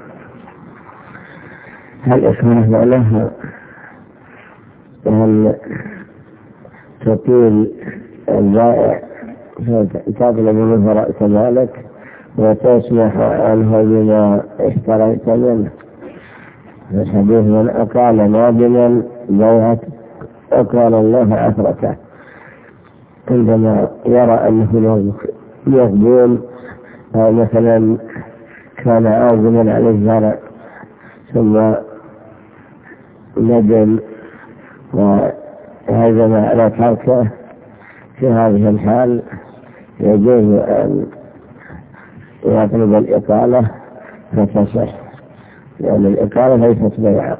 [SPEAKER 2] هل إقالة معناها أن تطيل البائع تطلب منه رأس مالك وتسمح عنه بما اشتريت منه؟ في الحديث: من أقال نادما بيعت أقال الله عثرته. عندما يرى أنه يغبون أو مثلا كان عازما على الزرع ثم ندم وهزم على تركه، في هذه الحال يجوز أن يطلب الإقالة فتصح، لأن الإقالة ليست بيعا.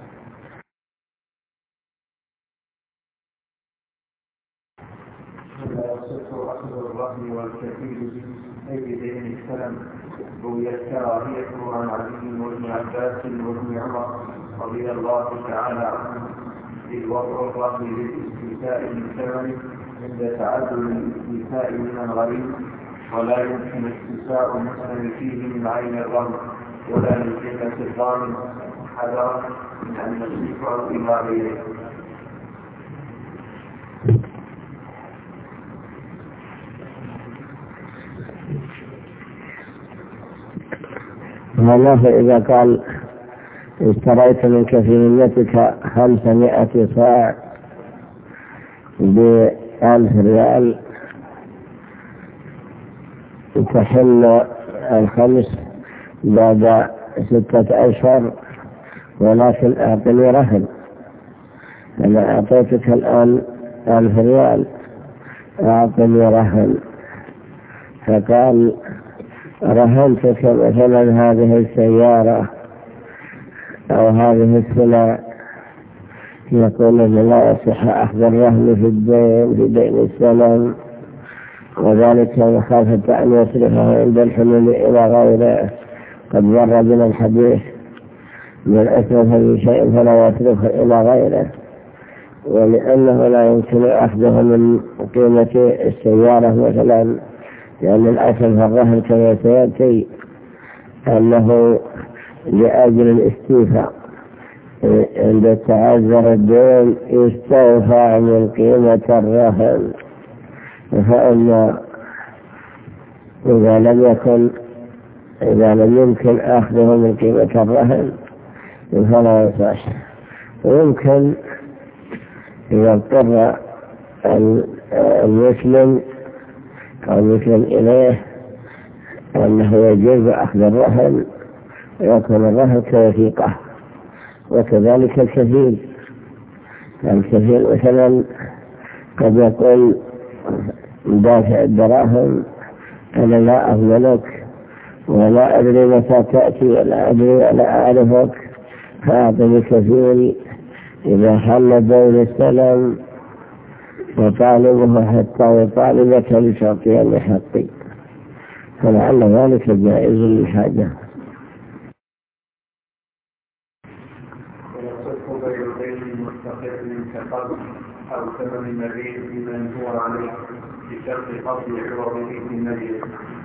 [SPEAKER 1] والكثير أي بدين السلام، روي الكراهية عن علي وابن عباس وابن عمر رضي الله تعالى عنهم في وضع الرهن للاستيفاء من ثمنه عند تعدد الاستيفاء من الغريب، ولا يمكن استيفاء المسلم فيه من عين الرهن ولا من جهة الضامن حذرا من أن يصرفه إلى غيره.
[SPEAKER 2] والله إذا قال اشتريت منك في نيتك 500 صاع ب1000 ريال، تحل الخمس بعد 6 أشهر، ولكن أعطني رهن، أنا أعطيتك الآن 1000 ريال أعطني رهن، فقال رهنتك مثلا هذه السيارة أو هذه السلع، يقول لا يصح أخذ الرهن في دين السلام، وذلك مخافة أن يصرفه عند الحلول إلى غيره. قد مر بنا الحديث من أسرف في شيء فلا يصرفه إلى غيره، ولأنه لا يمكن أخذه من قيمة السيارة مثلا، لأن الأصل في الرهن كما سيأتي أنه لأجل الاستيفاء، عند تعذر الدين يستوفى من قيمة الرهن، فإن إذا لم يمكن أخذه من قيمة الرهن فلا يصح. ويمكن إذا اضطر المسلم أو المسلم إليه أنه يجوز أخذ الرهن، ويكون الرهن كوثيقة. وكذلك الكفيل مثلا قد يقول دافع الدراهم أنا لا أضمنك ولا أدري متى تأتي ولا أدري ولا أعرفك، فأعطني كفيل إذا حل بين السلام وطالبه حتى يطالبك لتعطيه لحقي، فلعل ذلك جائز للحاجة.
[SPEAKER 1] ويصح بين دين مستقل كقبض أو ثمن مبيع بمن هو عليه بشرط قبض عوضه في المبيع.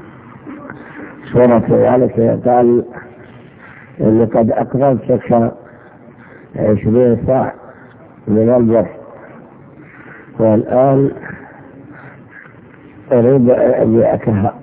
[SPEAKER 2] سورة ذلك يقال إن قد أقرضتك 20 صاع من البر، والآن أريد أن أبيعكها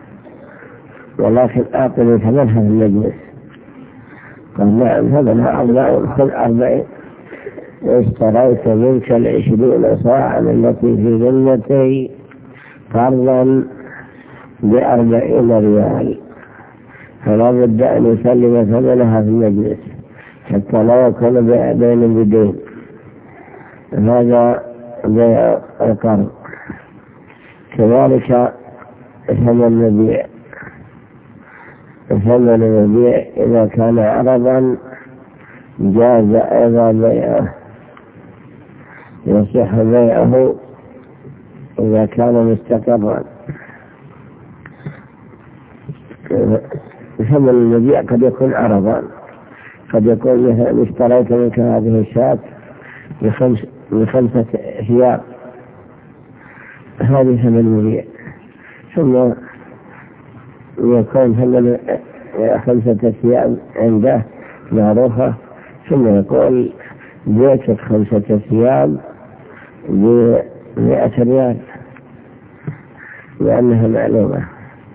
[SPEAKER 2] ولكن أعطني ثمنها في المجلس. قال نعم ثمنها 40. اشتريت منك 20 صاعا التي في ذمتي قرضا ب40 ريال، فلا بد أن يسلم ثمنها في المجلس حتى لا يكون بيع بين بدين. هذا بيع القرض. كذلك ثمن المبيع إذا كان عرضا جاز أيضا بيعه، يصح بيعه إذا كان مستقرا. ثمن المبيع قد يكون عرضا، قد يكون مثلا اشتريت منك هذه الشاة ب5 ثياب، هذه ثمن المبيع، ثم يكون ثمن 5 ثياب عنده معروفة، ثم يقول بيتك 5 ثياب ب100 ريال لأنها معلومة.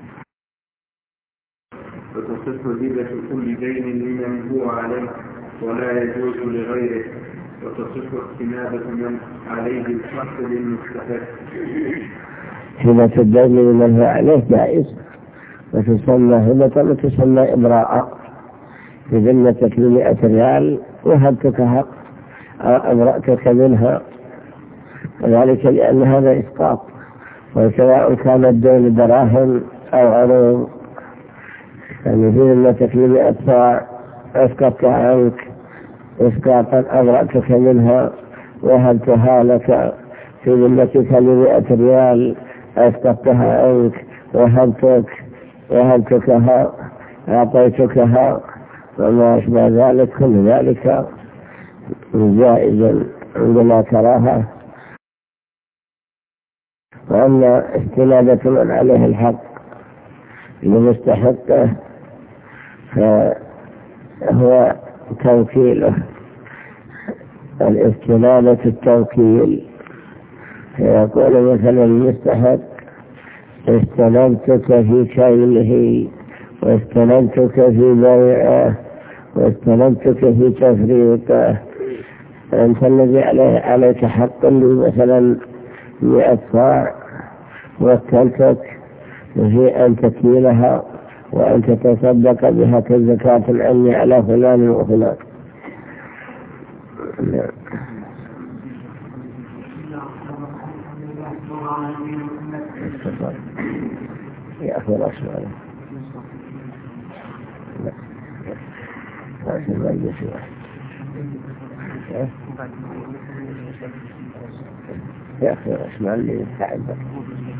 [SPEAKER 1] وتصح هبة كل دين لمن هو عليه ولا يجوز لغيره، وتصح استنابة من عليه الحق للمستحق.
[SPEAKER 2] هبة الدين لمن هو عليه جائز، وتسمى هبة وتسمى إبراء. بذمتك ب100 ريال وهبتك حق أبرأتك منها، وذلك لأن هذا إسقاط، وسواء كان الدين دراهم أو عروض. يعني في ذمتك ب100 صاع أسقطتها عنك إسقاطا أبرأتك منها، وهبتها لك في ذمتك ب100 ريال أسقطتها عنك وهبتكها أعطيتكها، وما أشبه ذلك. كل ذلك جائز عندما تراها. وأما استنابة من عليه الحق لمستحقه فهو توكيله، الاستنابة التوكيل. فيقول مثلا المستحق استلمتك في كيله، واستلمتك في بيعه، واستلمتك في تفريقه. أنت الذي عليك حق لي مثلا 100 صاع، وكلتك في أن تكيلها وأن تتصدق بها كزكاة عني على فلان وفلان. اتصال يأخذ أسماء لا لازم المجلس واحد يأخذ أسماء اللي يتعبر